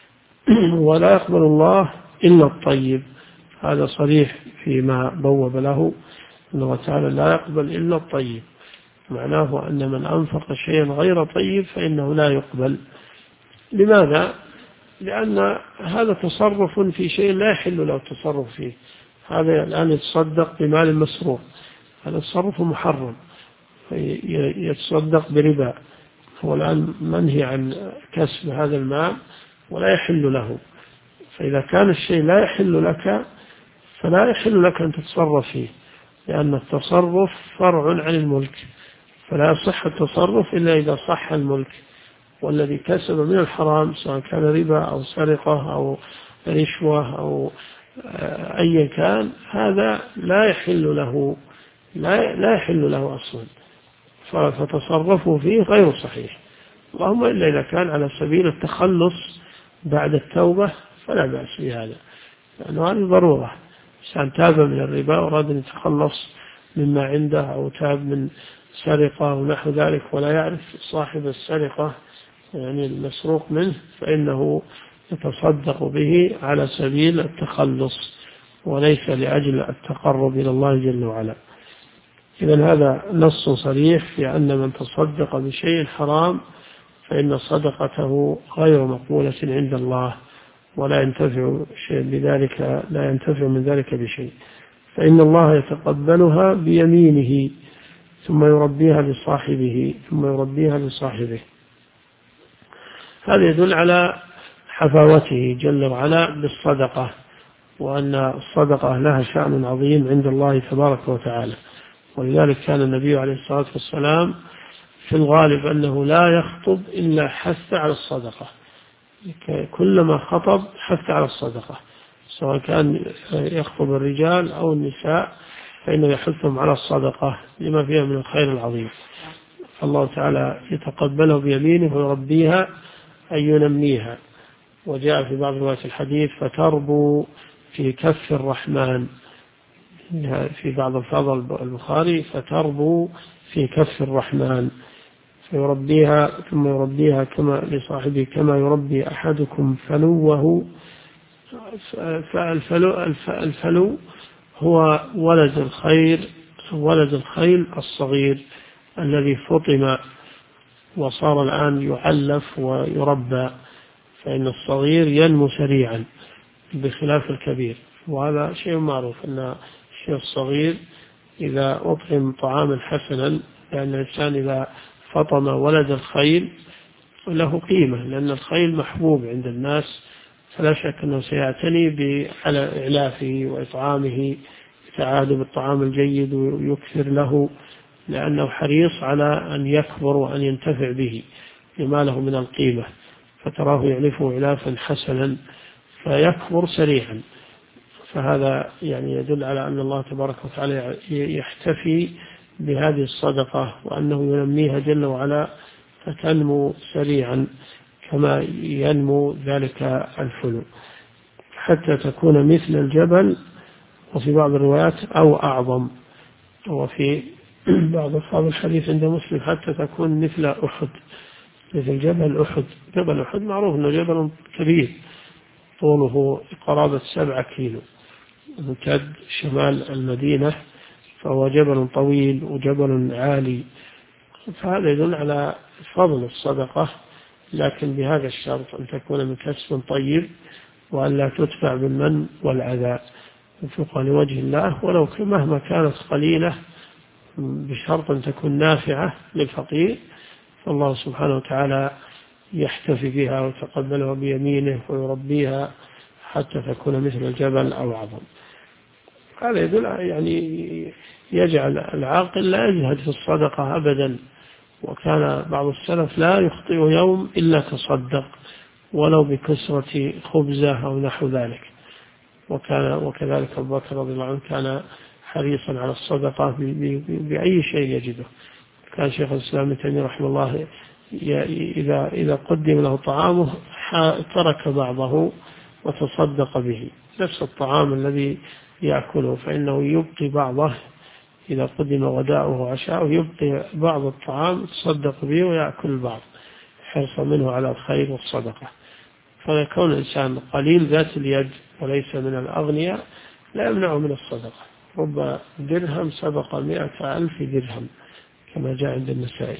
ولا يقبل الله إلا الطيب، هذا صريح فيما بوب له أنه تعالى لا يقبل إلا الطيب، معناه أن من أنفق شيئا غير طيب فإنه لا يقبل. لماذا؟ لأن هذا تصرف في شيء لا يحل له التصرف فيه. هذا الآن يتصدق بمال مسروق، هذا تصرف محرم، يتصدق بربا، هو الآن منهي عن كسب هذا المال ولا يحل له. فإذا كان الشيء لا يحل لك فلا يحل لك أن تتصرف فيه، لأن التصرف فرع عن الملك، فلا يصح التصرف إلا إذا صح الملك. والذي كسب من الحرام سواء كان ربا أو سرقة أو رشوة أو أي كان، هذا لا يحل له أصلا، فتصرفوا فيه غير صحيح. اللهم إلا إذا كان على سبيل التخلص بعد التوبة فلا بأس بهذا، لأنه هذه ضرورة. إنسان تاب من الربا وأراد أن يتخلص مما عنده، أو تاب من سرقة ونحو ذلك ولا يعرف صاحب السرقة يعني المسروق منه، فإنه يتصدق به على سبيل التخلص وليس لأجل التقرب إلى الله جل وعلا. إذن هذا نص صريح في أن من تصدق بشيء حرام فإن صدقته غير مقبولة عند الله، ولا ينتفع شيء بذلك، لا ينتفع من ذلك بشيء، فإن الله يتقبلها بيمينه ثم يربيها لصاحبه. هذا يدل على حفاوته جل وعلا بالصدقة، وأن الصدقة لها شأن عظيم عند الله تبارك وتعالى. ولذلك كان النبي عليه الصلاة والسلام في الغالب أنه لا يخطب إلا حث على الصدقة، كلما خطب حث على الصدقة، سواء كان يخطب الرجال أو النساء فإنه يحثهم على الصدقة لما فيها من الخير العظيم. الله تعالى يتقبله بيمينه ويربيها أي ينميها. وجاء في بعض روايات الحديث فتربو في كف الرحمن، في بعض الفاظ البخاري فتربو في كف الرحمن، فيربيها ثم يربيها كما لصاحبه كما يربي أحدكم فلوه. فالفلو هو ولد الخيل الصغير الذي فطم وصار الآن يعلف ويربى، فإن الصغير ينمو سريعا بخلاف الكبير، وهذا شيء معروف أن الشيء الصغير إذا أطعم طعاما حسنا، لأن الإنسان إذا فطم ولد الخيل له قيمة، لأن الخيل محبوب عند الناس، فلا شك أنه سيعتني بإعلافه وإطعامه، يتعاهد بالطعام الجيد ويكثر له، لأنه حريص على أن يكبر وأن ينتفع به لما له من القيمة، فتراه يعلفه إعلافا حسنا فيكبر سريعا. فهذا يعني يدل على أن الله تبارك وتعالى يحتفي بهذه الصدقة، وأنه ينميها جل وعلا فتنمو سريعا كما ينمو ذلك الفلو، حتى تكون مثل الجبل، وفي بعض الروايات أو أعظم، وفي بعض ألفاظ الحديث عند مسلم حتى تكون مثل أحد، مثل جبل أحد. جبل أحد معروف أنه جبل كبير طوله قرابة 7 كيلو، يمتد شمال المدينة، فهو جبل طويل وجبل عالي. فهذا يدل على فضل الصدقة، لكن بهذا الشرط أن تكون من كسب طيب، وأن لا تدفع بالمن والعذى، وفقا لوجه الله، ولو مهما كانت قليلة، بشرط أن تكون نافعة للفقير، فالله سبحانه وتعالى يحتفي بها ويتقبلها بيمينه ويربيها حتى تكون مثل الجبل أو أعظم. هذا يدل يعني يجعل العاقل لا يجهد في الصدقة أبدا. وكان بعض السلف لا يخطئ يوم إلا تصدق ولو بكسرة خبزة أو نحو ذلك. وكذلك أبو بكر رضي الله عنه كان حريصا على الصدقة بأي شيء يجده. كان شيخ الإسلام ابن تيمية رحمه الله إذا قدم له طعامه ترك بعضه وتصدق به، نفس الطعام الذي يأكله، فإنه يبقي بعضه إذا قدم غداؤه وعشاؤه، يبقي بعض الطعام يتصدق به ويأكل البعض حرصا منه على الخير والصدقة. فيكون الإنسان قليل ذات اليد وليس من الأغنياء لا يمنعه من الصدقة. رب درهم سبق 100,000 درهم كما جاء عند النسائي.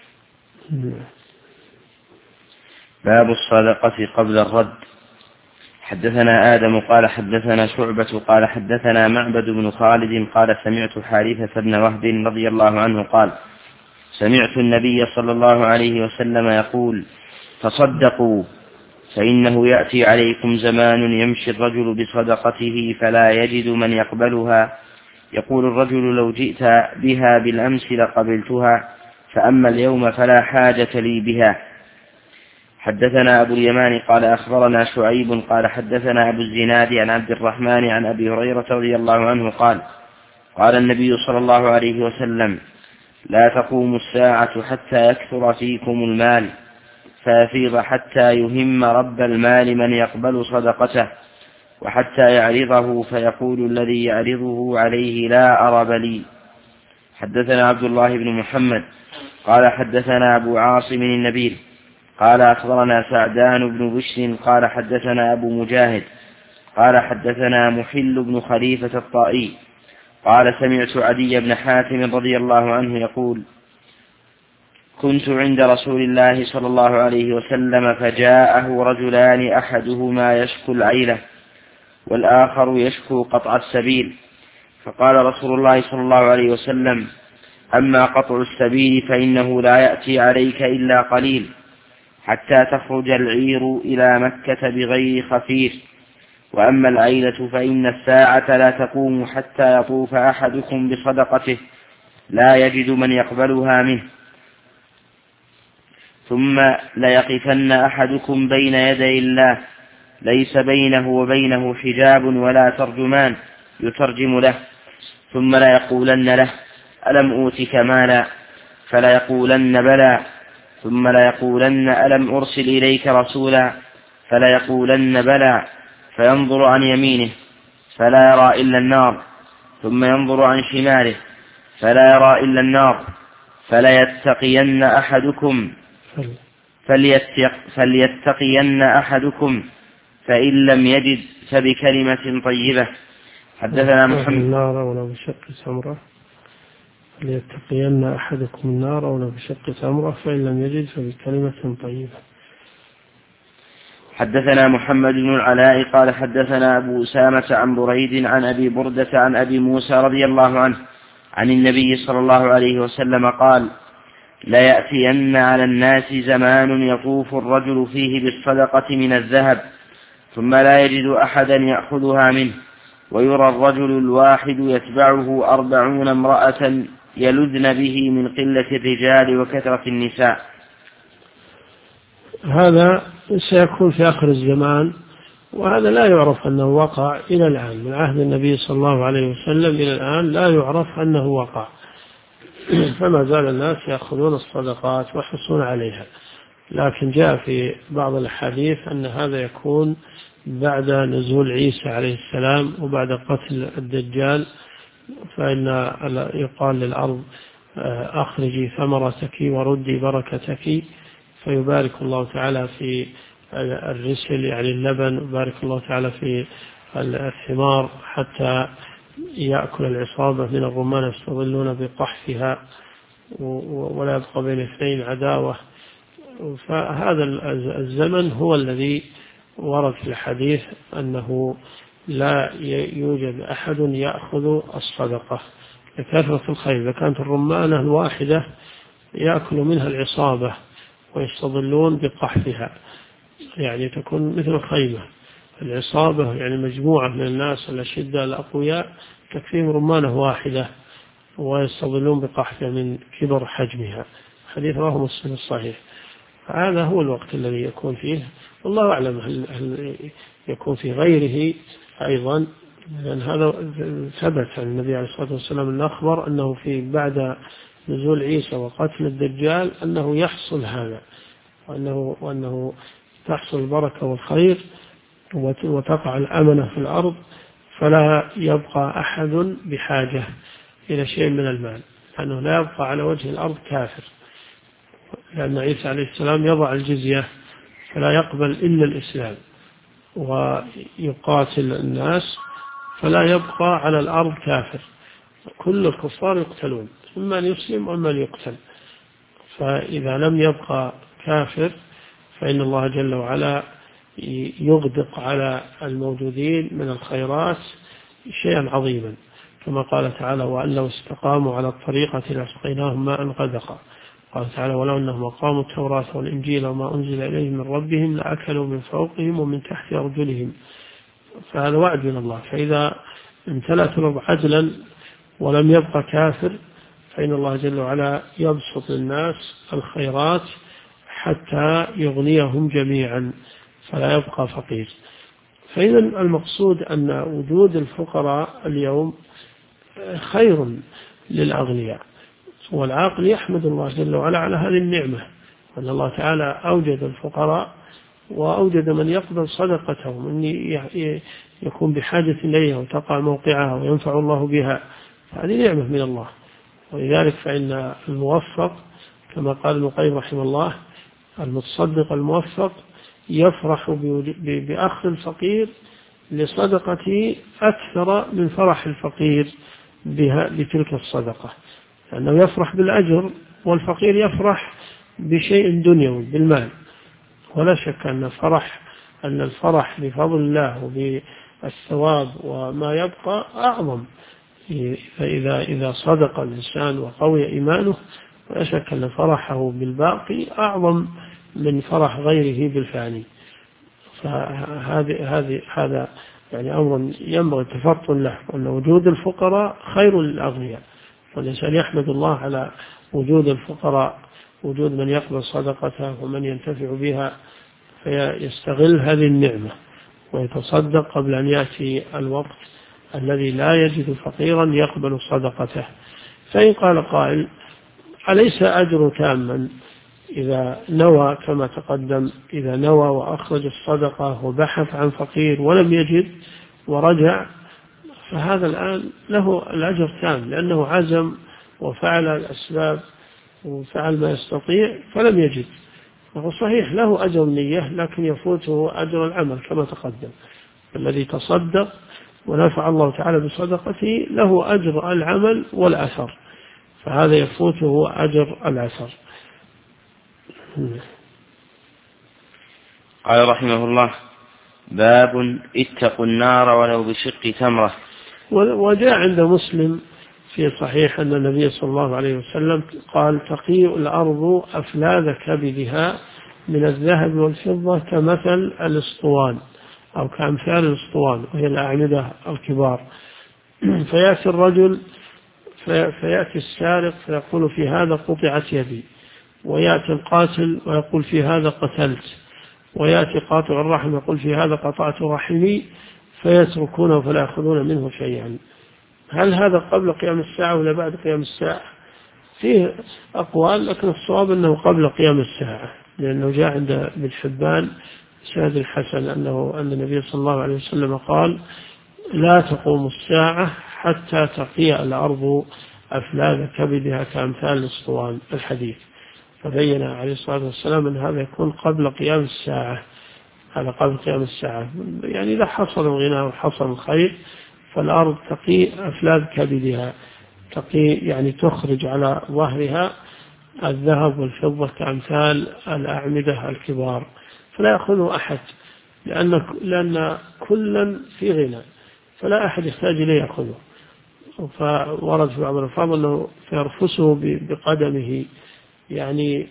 باب الصدقة قبل الرد. حدثنا آدم قال حدثنا شعبة قال حدثنا معبد بن خالد قال سمعت حارثة بن وهب رضي الله عنه قال سمعت النبي صلى الله عليه وسلم يقول تصدقوا فإنه يأتي عليكم زمان يمشي الرجل بصدقته فلا يجد من يقبلها، يقول الرجل لو جئت بها بالأمس لقبلتها، فأما اليوم فلا حاجة لي بها. حدثنا أبو اليمان قال أخبرنا شعيب قال حدثنا أبو الزناد عن عبد الرحمن عن أبي هريرة رضي الله عنه قال قال النبي صلى الله عليه وسلم لا تقوم الساعة حتى يكثر فيكم المال فيفيض حتى يهم رب المال من يقبل صدقته وحتى يعرضه فيقول الذي يعرضه عليه لا أرب لي. حدثنا عبد الله بن محمد قال حدثنا أبو عاصم النبيل قال أخبرنا سعدان بن بشر قال حدثنا أبو مجاهد قال حدثنا محل بن خليفة الطائي قال سمعت عدي بن حاتم رضي الله عنه يقول كنت عند رسول الله صلى الله عليه وسلم فجاءه رجلان أحدهما يشكو العيلة والآخر يشكو قطع السبيل فقال رسول الله صلى الله عليه وسلم أما قطع السبيل فإنه لا يأتي عليك إلا قليل حتى تخرج العير إلى مكة بغير خفير وأما العيلة فإن الساعة لا تقوم حتى يطوف أحدكم بصدقته لا يجد من يقبلها منه ثم ليقفن أحدكم بين يدي الله ليس بينه وبينه حجاب ولا ترجمان يترجم له ثم ليقولن له ألم أوتك مالا فلا يقولن بلى ثم ليقولن ألم أرسل إليك رسولا فلا يقولن بلى فينظر عن يمينه فلا يرى إلا النار ثم ينظر عن شماله فلا يرى إلا النار فليتقين أحدكم فإن لم يجد فبكلمة طيبة. حدثنا محمد النار ولو بشق تمرة فليتقين أحدكم النار ولو بشق تمرة فإن لم يجد فبكلمة طيبة. حدثنا محمد بن العلاء قال حدثنا أبو أسامة عن بريد عن أبي بردة عن أبي موسى رضي الله عنه عن النبي صلى الله عليه وسلم قال لا يأتين على الناس زمان يطوف الرجل فيه بالصدقة من الذهب ثم لا يجد أحدا يأخذها منه ويرى الرجل الواحد يتبعه 40 امرأة يلذن به من قلة الرجال وكثرة النساء. هذا سيكون في آخر الزمان وهذا لا يعرف أنه وقع إلى الآن من عهد النبي صلى الله عليه وسلم إلى الآن لا يعرف أنه وقع فما زال الناس يأخذون الصدقات ويحرصون عليها لكن جاء في بعض الحديث أن هذا يكون بعد نزول عيسى عليه السلام وبعد قتل الدجال فإن يقال للأرض أخرجي ثمرتك وردي بركتك فيبارك الله تعالى في الرسل يعني اللبن وبارك الله تعالى في الثمار حتى يأكل العصابة من الرمان يستظلون بقحفها ولا يبقى بين اثنين عداوة. فهذا الزمن هو الذي ورد في الحديث أنه لا يوجد أحد يأخذ الصدقة لكثرة الخير. إذا كانت الرمانة الواحدة يأكل منها العصابة ويستظلون بقحفها يعني تكون مثل خيمة العصابة يعني مجموعة من الناس الأشداء الأقوياء تكفيهم رمانة واحدة ويستظلون بقحفها من كبر حجمها. حديث رواه مسلم الصحيح. هذا هو الوقت الذي يكون فيه والله أعلم هل يكون في غيره أيضا لأن هذا ثبت عن النبي عليه الصلاة والسلام أنه أخبر أنه في بعد نزول عيسى وقتل الدجال أنه يحصل هذا وأنه تحصل البركة والخير وتقع الأمنة في الأرض فلا يبقى أحد بحاجة إلى شيء من المال لأنه لا يبقى على وجه الأرض كافر لأن عيسى عليه السلام يضع الجزية فلا يقبل إلا الإسلام ويقاتل الناس فلا يبقى على الأرض كافر كل الكفار يقتلون إما أن يسلم وإما أن يقتل. فإذا لم يبقى كافر فإن الله جل وعلا يغدق على الموجودين من الخيرات شيئا عظيما كما قال تعالى وأن لو استقاموا على الطريقة لأسقيناهم ماء غدقا. قال تعالى ولو أنهم أقاموا التوراة والإنجيل وما أنزل إليهم من ربهم لأكلوا من فوقهم ومن تحت أرجلهم. فهذا وعد من الله. فإذا امتلأت الأرض عدلا ولم يبقى كافر فإن الله جل وعلا يبسط للناس الخيرات حتى يغنيهم جميعا فلا يبقى فقير. فإذا المقصود أن وجود الفقراء اليوم خير للأغنياء، والعاقل يحمد الله جل وعلا على هذه النعمة، أن الله تعالى أوجد الفقراء وأوجد من يقبل صدقته، من يكون بحاجة إليها وتقع موقعها وينفع الله بها، هذه نعمة من الله. ولذلك فإن الموفق كما قال ابن القيم رحمه الله، المتصدق الموفق يفرح بأخذ الفقير لصدقته أكثر من فرح الفقير بتلك الصدقة، لأنه يفرح بالأجر والفقير يفرح بشيء دنيوي بالمال. ولا شك أن الفرح بفضل الله وبالثواب وما يبقى أعظم. فإذا صدق الإنسان وقوي إيمانه ولا شك أن فرحه بالباقي أعظم من فرح غيره بالفاني. هذا يعني أمر ينبغي التفطن له، أن وجود الفقراء خير للأغنياء، والإنسان يحمد الله على وجود الفقراء، وجود من يقبل صدقته ومن ينتفع بها، فيستغل هذه النعمة ويتصدق قبل أن يأتي الوقت الذي لا يجد فقيرا يقبل صدقته. فإن قال قائل أليس أجر تاما إذا نوى كما تقدم، إذا نوى وأخرج الصدقة وبحث عن فقير ولم يجد ورجع، فهذا الآن له الأجر تام، لأنه عزم وفعل الأسباب وفعل ما يستطيع فلم يجد. وهو صحيح له أجر النية، لكن يفوته أجر العمل كما تقدم. الذي تصدق ونفع الله تعالى بصدقته له أجر العمل والأثر، فهذا يفوته أجر الأثر. قال رحمه الله: باب اتقوا النار ولو بشق تمرة. وجاء عند مسلم في صحيح أن النبي صلى الله عليه وسلم قال: تقيء الأرض أفلاذ كبدها من الذهب والفضة كمثل الأسطوان أو كأمثال الأسطوان، وهي الأعمدة الكبار. فيأتي الرجل فيأتي السارق فيقول: في هذا قطعت يدي. ويأتي القاتل ويقول: في هذا قتلت. ويأتي قاطع الرحم يقول: في هذا قطعت رحمي. فيتركونه فلا يأخذون منه شيئا. هل هذا قبل قيام الساعة ولا بعد قيام الساعة؟ فيه أقوال، لكن الصواب أنه قبل قيام الساعة، لأنه جاء عند ابن حبان سند الحسن أن النبي صلى الله عليه وسلم قال: لا تقوم الساعة حتى تقيء الأرض أفلاذ كبدها كأمثال الأسطوان، الحديث. فبين عليه الصلاة والسلام أن هذا يكون قبل قيام الساعة، هذا قبل قيام الساعة، يعني إذا حصل الغنى وحصل الخير فالأرض تقيء أفلاذ كبدها، تقيء يعني تخرج على ظهرها الذهب والفضة كأمثال الأعمدة الكبار، فلا يأخذه أحد، لأن كلا في غنى، فلا أحد يحتاج إليه يأخذه. فورد في بعض الألفاظ أنه فيرفسه بقدمه، يعني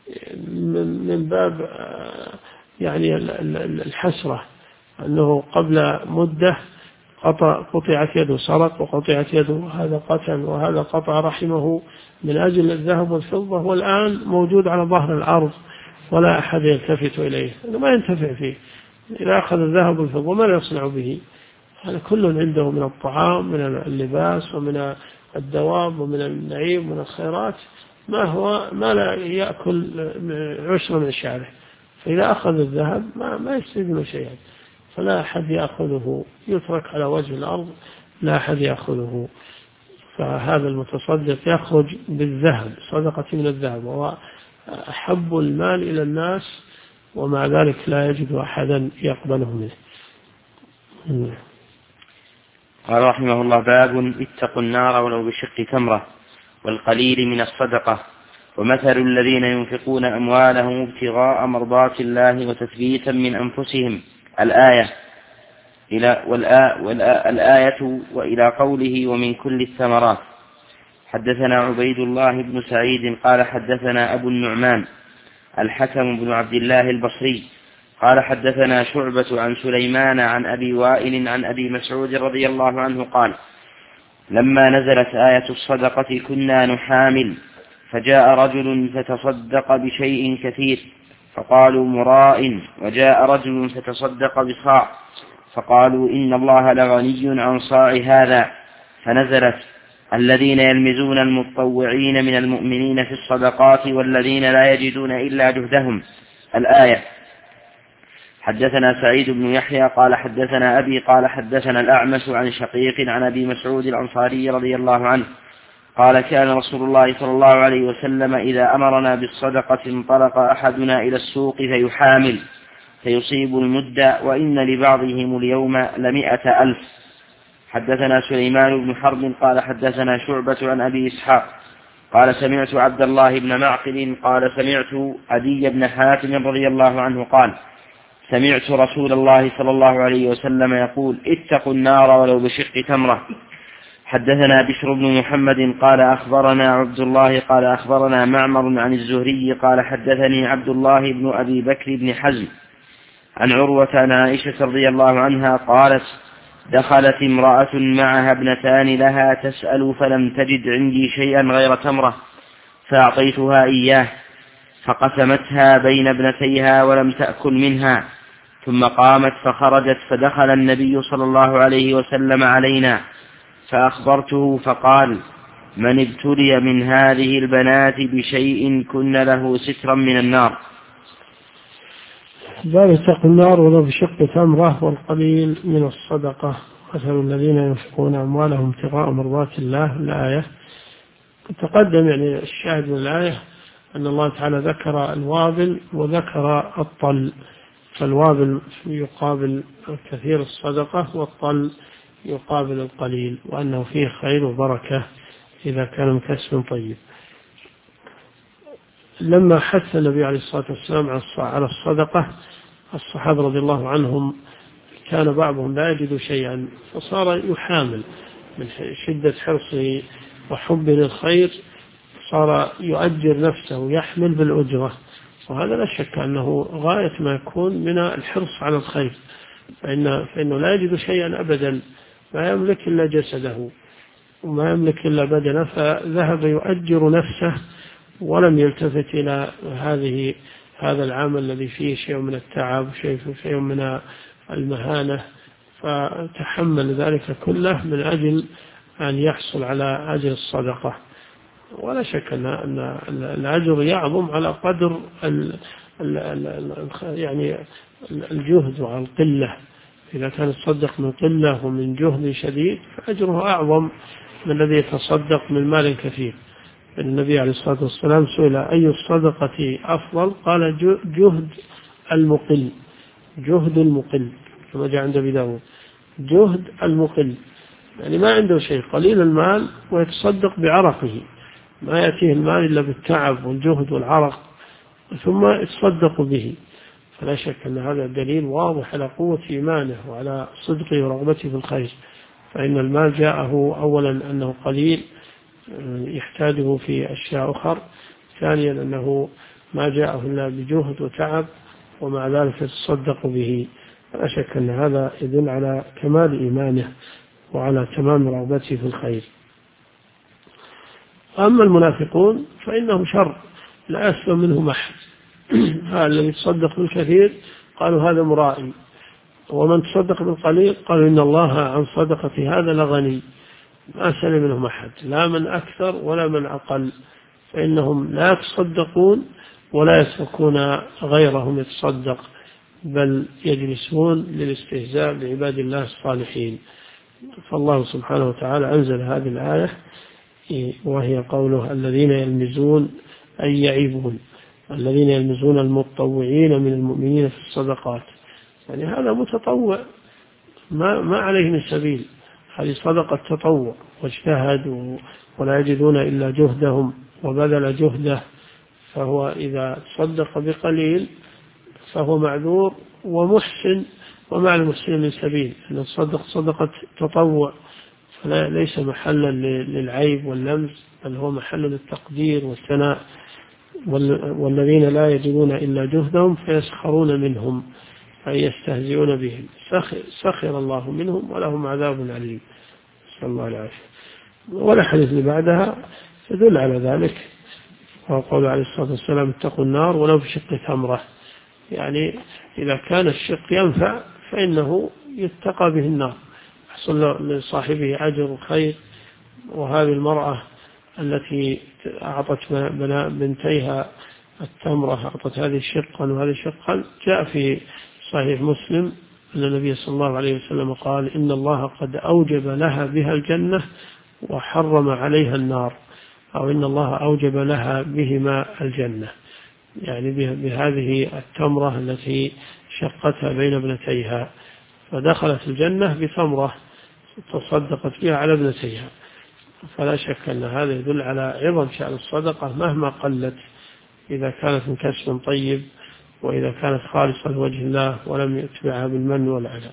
من باب يعني الحسرة، أنه قبل مدة قطعت يده، سرق وقطعت يده، هذا قتل وهذا قطع رحمه من أجل الذهب والفضة، والآن موجود على ظهر الأرض ولا أحد يلتفت إليه، ما ينتفع فيه. إذا أخذ الذهب والفضة ما يصنع به؟ هذا كل عنده من الطعام، من اللباس، ومن الدواب، ومن النعيم، ومن الخيرات، ما لا يأكل عشر من شعره. فإذا أخذ الذهب ما يستفيد منه شيئا، فلا أحد يأخذه، يترك على وجه الأرض، لا أحد يأخذه. فهذا المتصدق يخرج بالذهب، صدقة من الذهب، وهو أحب المال إلى الناس، ومع ذلك لا يجد أحدا يقبله منه. قال رحمه الله: باب اتقوا النار ولو بشق تمرة والقليل من الصدقة، ومثل الذين ينفقون أموالهم ابتغاء مرضات الله وتثبيتا من أنفسهم، الآية الآية وإلى قوله: ومن كل الثمرات. حدثنا عبيد الله بن سعيد قال حدثنا أبو النعمان الحكم بن عبد الله البصري قال حدثنا شعبة عن سليمان عن أبي وائل عن أبي مسعود رضي الله عنه قال: لما نزلت آية الصدقة كنا نحامل، فجاء رجل فتصدق بشيء كثير فقالوا مراء. وجاء رجل فتصدق بصاع فقالوا إن الله لغني عن صاع هذا، فنزلت الذين يلمزون المتطوعين من المؤمنين في الصدقات والذين لا يجدون إلا جهدهم، الآية. حدثنا سعيد بن يحيى قال حدثنا أبي قال حدثنا الأعمش عن شقيق عن أبي مسعود الأنصاري رضي الله عنه قال كان رسول الله صلى الله عليه وسلم إذا أمرنا بالصدقة انطلق أحدنا إلى السوق فيحامل فيصيب المد، وإن لبعضهم اليوم 100,000. حدثنا سليمان بن حرب قال حدثنا شعبة عن أبي إسحاق قال سمعت عبد الله بن معقل قال سمعت عدي بن حاتم رضي الله عنه قال سمعت رسول الله صلى الله عليه وسلم يقول اتقوا النار ولو بشق تمرة. حدثنا بشر بن محمد قال أخبرنا عبد الله قال أخبرنا معمر عن الزهري قال حدثني عبد الله بن أبي بكر بن حزم عن عروة عن عائشة رضي الله عنها قالت دخلت امرأة معها ابنتان لها تسأل فلم تجد عندي شيئا غير تمرة فأعطيتها إياه فقسمتها بين ابنتيها ولم تأكل منها، ثم قامت فخرجت فدخل النبي صلى الله عليه وسلم علينا فأخبرته فقال من ابتلي من هذه البنات بشيء كن له سترا من النار. باب اتقوا النار ولو بشق تمرة والقليل من الصدقة مثل الذين ينفقون أموالهم ابتغاء مرضات الله، الآية. تقدم يعني الشاهد من الآية أن الله تعالى ذكر الوابل وذكر الطل، فالوابل يقابل كثير الصدقة والطل يقابل القليل، وأنه فيه خير وبركة إذا كان من كسب طيب. لما حث النبي عليه الصلاة والسلام على الصدقة الصحابة رضي الله عنهم كان بعضهم لا يجد شيئا فصار يحامل من شدة حرصه وحبه للخير، صار يؤجر نفسه يحمل بالأجرة، وهذا لا شك أنه غاية ما يكون من الحرص على الخير، فإنه لا يجد شيئا أبدا، ما يملك إلا جسده وما يملك إلا بدنه، فذهب يؤجر نفسه ولم يلتفت إلى هذا العمل الذي فيه شيء من التعب شيء من المهانة، فتحمل ذلك كله من أجل أن يحصل على أجر الصدقة. ولا شك أن الأجر يعظم على قدر يعني الجهد وعلى القلة. إذا كان يتصدق من قلة ومن جهد شديد فأجره أعظم من الذي يتصدق من مال كثير. النبي عليه الصلاة والسلام سئل أي الصدقة أفضل؟ قال جهد المقل كما جاء عند أبي داود، جهد المقل، يعني ما عنده شيء، قليل المال ويتصدق بعرقه، ما يأتيه المال إلا بالتعب والجهد والعرق ثم يتصدق به، فلا شك أن هذا دليل واضح على قوة إيمانه وعلى صدقه ورغبته في الخير. فإن المال جاءه أولا أنه قليل يحتاجه في أشياء أخرى، ثانيا أنه ما جاءه إلا بجهد وتعب ومع ذلك يتصدق به، فلا شك أن هذا يدل على كمال إيمانه وعلى تمام رغبته في الخير. أما المنافقون فإنهم شر لا يسلم منهم أحد. هذا الذي يتصدق بالكثير قالوا هذا مرائي، ومن تصدق بالقليل قالوا إن الله عن صدقة هذا لغني، ما سلم منهم أحد، لا من أكثر ولا من أقل، فإنهم لا يتصدقون ولا يتركون غيرهم يتصدق، بل يجلسون للاستهزاء بعباد الله الصالحين. فالله سبحانه وتعالى أنزل هذه الآية وهي قوله الذين يلمزون أي يعيبون، الذين يلمزون المتطوعين من المؤمنين في الصدقات، يعني هذا متطوع ما عليه من سبيل، هذه صدقة تطوع واجتهد ولا يجدون إلا جهدهم وبذل جهده، فهو إذا تصدق بقليل فهو معذور ومحسن، ومع المحسن من سبيل أن تصدق صدقة تطوع فليس محلا للعيب واللمز، بل هو محل للتقدير والثناء. والذين لا يجدون إلا جهدهم فيسخرون منهم أي يستهزئون بهم، سخر الله منهم ولهم عذاب عليم، صلى الله عليه وسلم. والحديث اللي بعدها تدل على ذلك، وقول عليه الصلاة والسلام اتقوا النار ولو بشق تمرة، يعني إذا كان الشق ينفع فإنه يتقى به النار، يحصل لصاحبه أجر خير. وهذه المرأة التي أعطت بنتيها التمرة، أعطت هذه شقا وهذه شقا، جاء في صحيح مسلم أن النبي صلى الله عليه وسلم قال إن الله قد أوجب لها بها الجنة وحرم عليها النار، أو إن الله أوجب لها بهما الجنة، يعني بهذه التمرة التي شقتها بين ابنتيها، فدخلت الجنة بتمرة تصدقت بها على ابنتيها. فلا شك أن هذا يدل على عظم شأن الصدقة مهما قلت، إذا كانت من كسب طيب، وإذا كانت خالصة لوجه الله ولم يتبعها بالمن والأذى.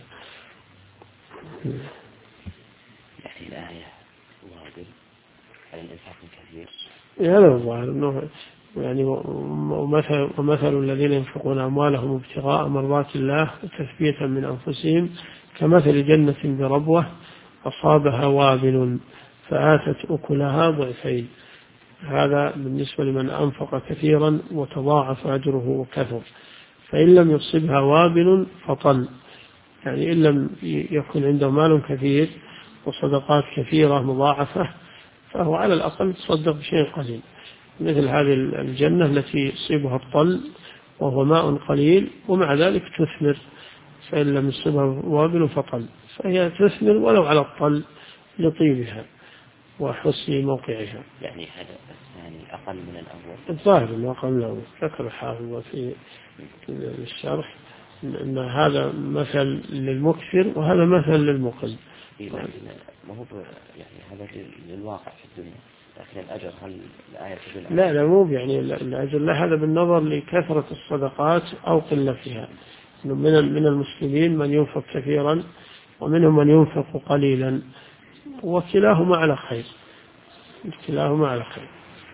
يعني الآية واجب على الإنفاق كثير. هذا الظاهر أنه يعني ومثل الذين ينفقون أموالهم ابتغاء مرضات الله وتثبيتا من أنفسهم كمثل جنة بربوة أصابها وابل فآتت أكلها ضعفين. هذا بالنسبة لمن أنفق كثيرا وتضاعف أجره وكثر. فإن لم يصبها وابل فطل، يعني إن لم يكن عنده مال كثير وصدقات كثيرة مضاعفة فهو على الأقل تصدق بشيء قليل، مثل هذه الجنة التي يصيبها الطل وهو ماء قليل ومع ذلك تثمر. فإن لم يصبها وابل فطل، فهي تثمر ولو على الطل لطيبها وحسن موقعها. يعني هذا يعني أقل من الأول. الظاهر أنه أقل من الأول. ذكر الحافظ في الشرح أن هذا مثل للمكثر وهذا مثل للمقل. ما هو يعني هذا للواقع في الدنيا، لكن الأجر هل الآية تدل؟ لا مو يعني الأجر، لا، هذا بالنظر لكثرة الصدقات أو قلتها. من المسلمين من ينفق كثيرا ومنهم من ينفق قليلا، وكلاهما على خير، كلاهما على خير.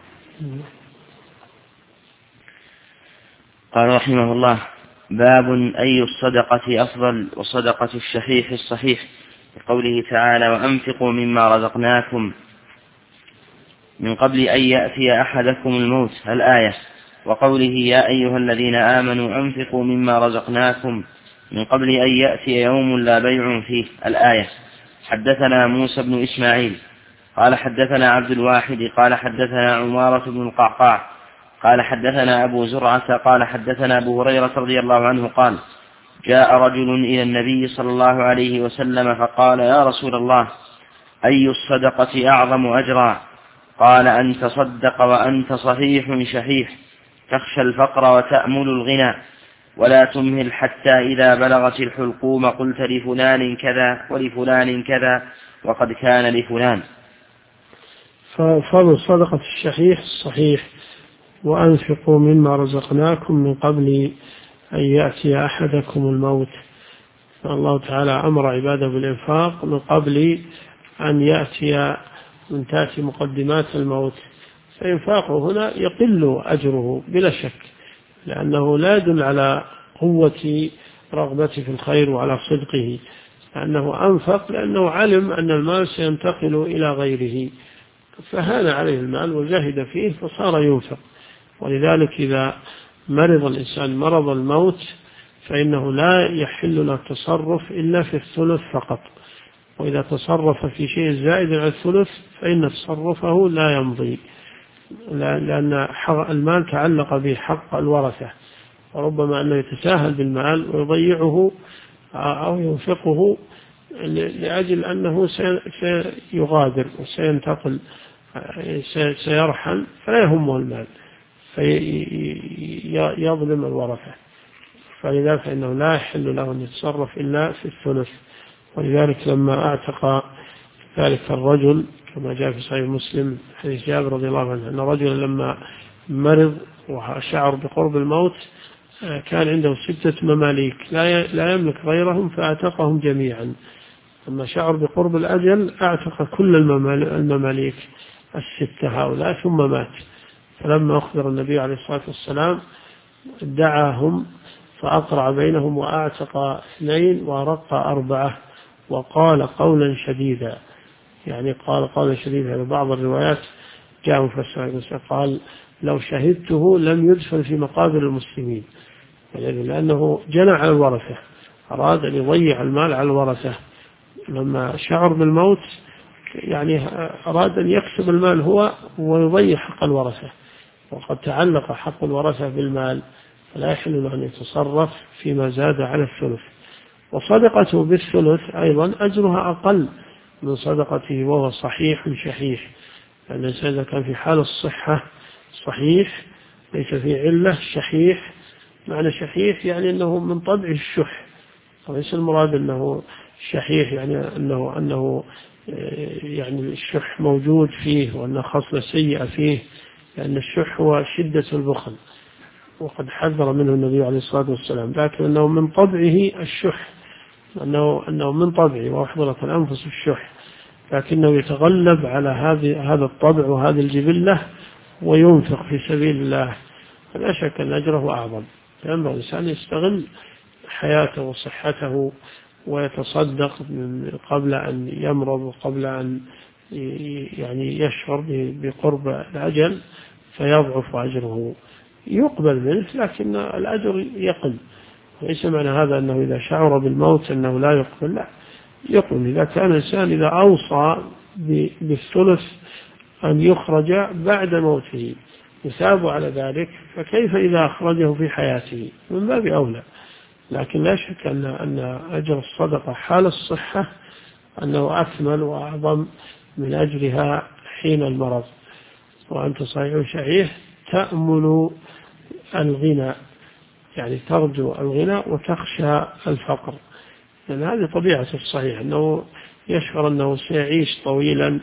قال رحمه الله: باب أي الصدقة أفضل وصدقة الشحيح الصحيح، بقوله تعالى: وأنفقوا مما رزقناكم من قبل أن يأتي أحدكم الموت الآية، وقوله: يا أيها الذين آمنوا أنفقوا مما رزقناكم من قبل أن يأتي يوم لا بيع فيه الآية. حدثنا موسى بن إسماعيل قال حدثنا عبد الواحد قال حدثنا عمارة بن القعقاع قال حدثنا أبو زرعة قال حدثنا أبو هريرة رضي الله عنه قال: جاء رجل إلى النبي صلى الله عليه وسلم فقال: يا رسول الله، أي الصدقة أعظم أجرا؟ قال: أن تصدق وأنت صحيح شحيح تخشى الفقر وتأمل الغنى ولا تمهل حتى إذا بلغت الحلقوم قلت لفلان كذا ولفلان كذا وقد كان لفلان. ففضل صدقة الشحيح الصحيح: وأنفقوا مما رزقناكم من قبل أن يأتي أحدكم الموت. الله تعالى أمر عباده بالإنفاق من قبل أن تأتي مقدمات الموت، فإنفاقه هنا يقل أجره بلا شك، لأنه لا يدل على قوة رغبته في الخير وعلى صدقه، لأنه أنفق لأنه علم أن المال سينتقل إلى غيره، فهان عليه المال وزهد فيه فصار ينفق. ولذلك إذا مرض الإنسان مرض الموت فإنه لا يحل له التصرف إلا في الثلث فقط، وإذا تصرف في شيء زائد على الثلث فإن تصرفه لا يمضي، لأن المال تعلق به حق الورثة، وربما أنه يتساهل بالمال ويضيعه أو ينفقه لأجل أنه سيغادر وسينتقل سيرحل فلا يهمه المال فيظلم الورثة، فلذلك فإنه لا يحل له أن يتصرف إلا في الثلث. ولذلك لما أعتق ذلك الرجل كما جاء في صحيح مسلم حديث جابر رضي الله عنه أن رجلا لما مرض وشعر بقرب الموت كان عنده 6 مماليك لا يملك غيرهم فأعتقهم جميعا، لما شعر بقرب الأجل أعتق كل المماليك 6 هؤلاء ثم مات. فلما أخبر النبي عليه الصلاة والسلام دعاهم فأقرع بينهم وأعتق 2 ورق 4 وقال قولا شديدا، يعني قال قولا شديدا. في بعض الروايات جاء مفسر قال: لو شهدته لم يدفن في مقابر المسلمين، لأنه جنى على الورثة، أراد أن يضيع المال على الورثة. لما شعر بالموت يعني أراد أن يكسب المال هو ويضيع حق الورثة، وقد تعلق حق الورثة بالمال، فلا يحل له أن يتصرف فيما زاد على الثلث. وصدقته بالثلث أيضا أجرها أقل من صدقته وهو صحيح شحيح، لأن الإنسان إذا كان في حال الصحة صحيح ليس في علة شحيح. معنى شحيح يعني أنه من طبع الشح، وليس المراد أنه شحيح يعني أنه يعني الشح موجود فيه وأنه خصلة سيئة فيه، لأن الشح هو شدة البخل وقد حذر منه النبي عليه الصلاة والسلام، لكن أنه من طبعه الشح، أنه من طبعه وأحضرت الأنفس الشح، لكنه يتغلب على هذا الطبع وهذه الجبلة وينفق في سبيل الله، فلا شك أن أجره أعظم. فينبغي الإنسان يستغل حياته وصحته ويتصدق قبل أن يمرض وقبل أن يعني يشعر بقرب الأجل فيضعف أجره، يقبل منه لكن الأجر يقل. ليس معنى هذا أنه إذا شعر بالموت أنه لا يقبل، لا يقبل. إذا كان الإنسان إذا أوصى بالثلث أن يخرج بعد موته يثاب على ذلك، فكيف إذا أخرجه في حياته؟ من باب أولى. لكن لا شك أن أجر الصدقة حال الصحة أنه أكمل وأعظم من أجرها حين المرض. وأنت صحيح شحيح تأمل الغنى، يعني ترجو الغنى وتخشى الفقر، لأن هذه طبيعة الصحيح، أنه يشعر أنه سيعيش طويلا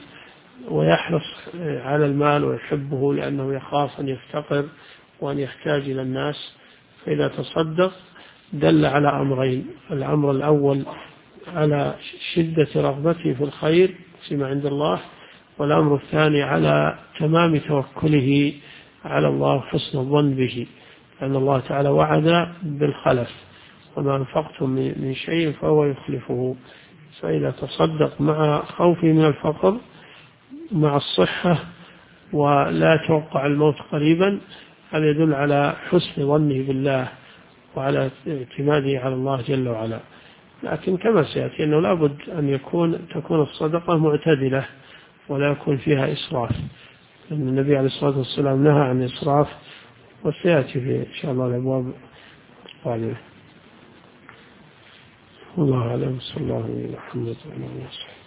ويحرص على المال ويحبه لأنه يخاف أن يفتقر وأن يحتاج إلى الناس. فإذا تصدق دل على أمرين: الأمر الأول على شدة رغبته في الخير فيما عند الله، والأمر الثاني على تمام توكله على الله حسن الظن به، لأن الله تعالى وعد بالخلف: وما أنفقتم من شيء فهو يخلفه. فإذا تصدق مع خوفه من الفقر مع الصحة ولا يتوقع الموت قريبا، هذا يدل على حسن ظنه بالله وعلى اعتماده على الله جل وعلا. لكن كما سيأتي أنه لابد أن تكون الصدقة معتدلة ولا يكون فيها إسراف، لأن النبي عليه الصلاة والسلام نهى عن الإسراف، وسيأتي في إن شاء الله الأبواب القادمة. الله أعلم. صلى الله عليه وسلم.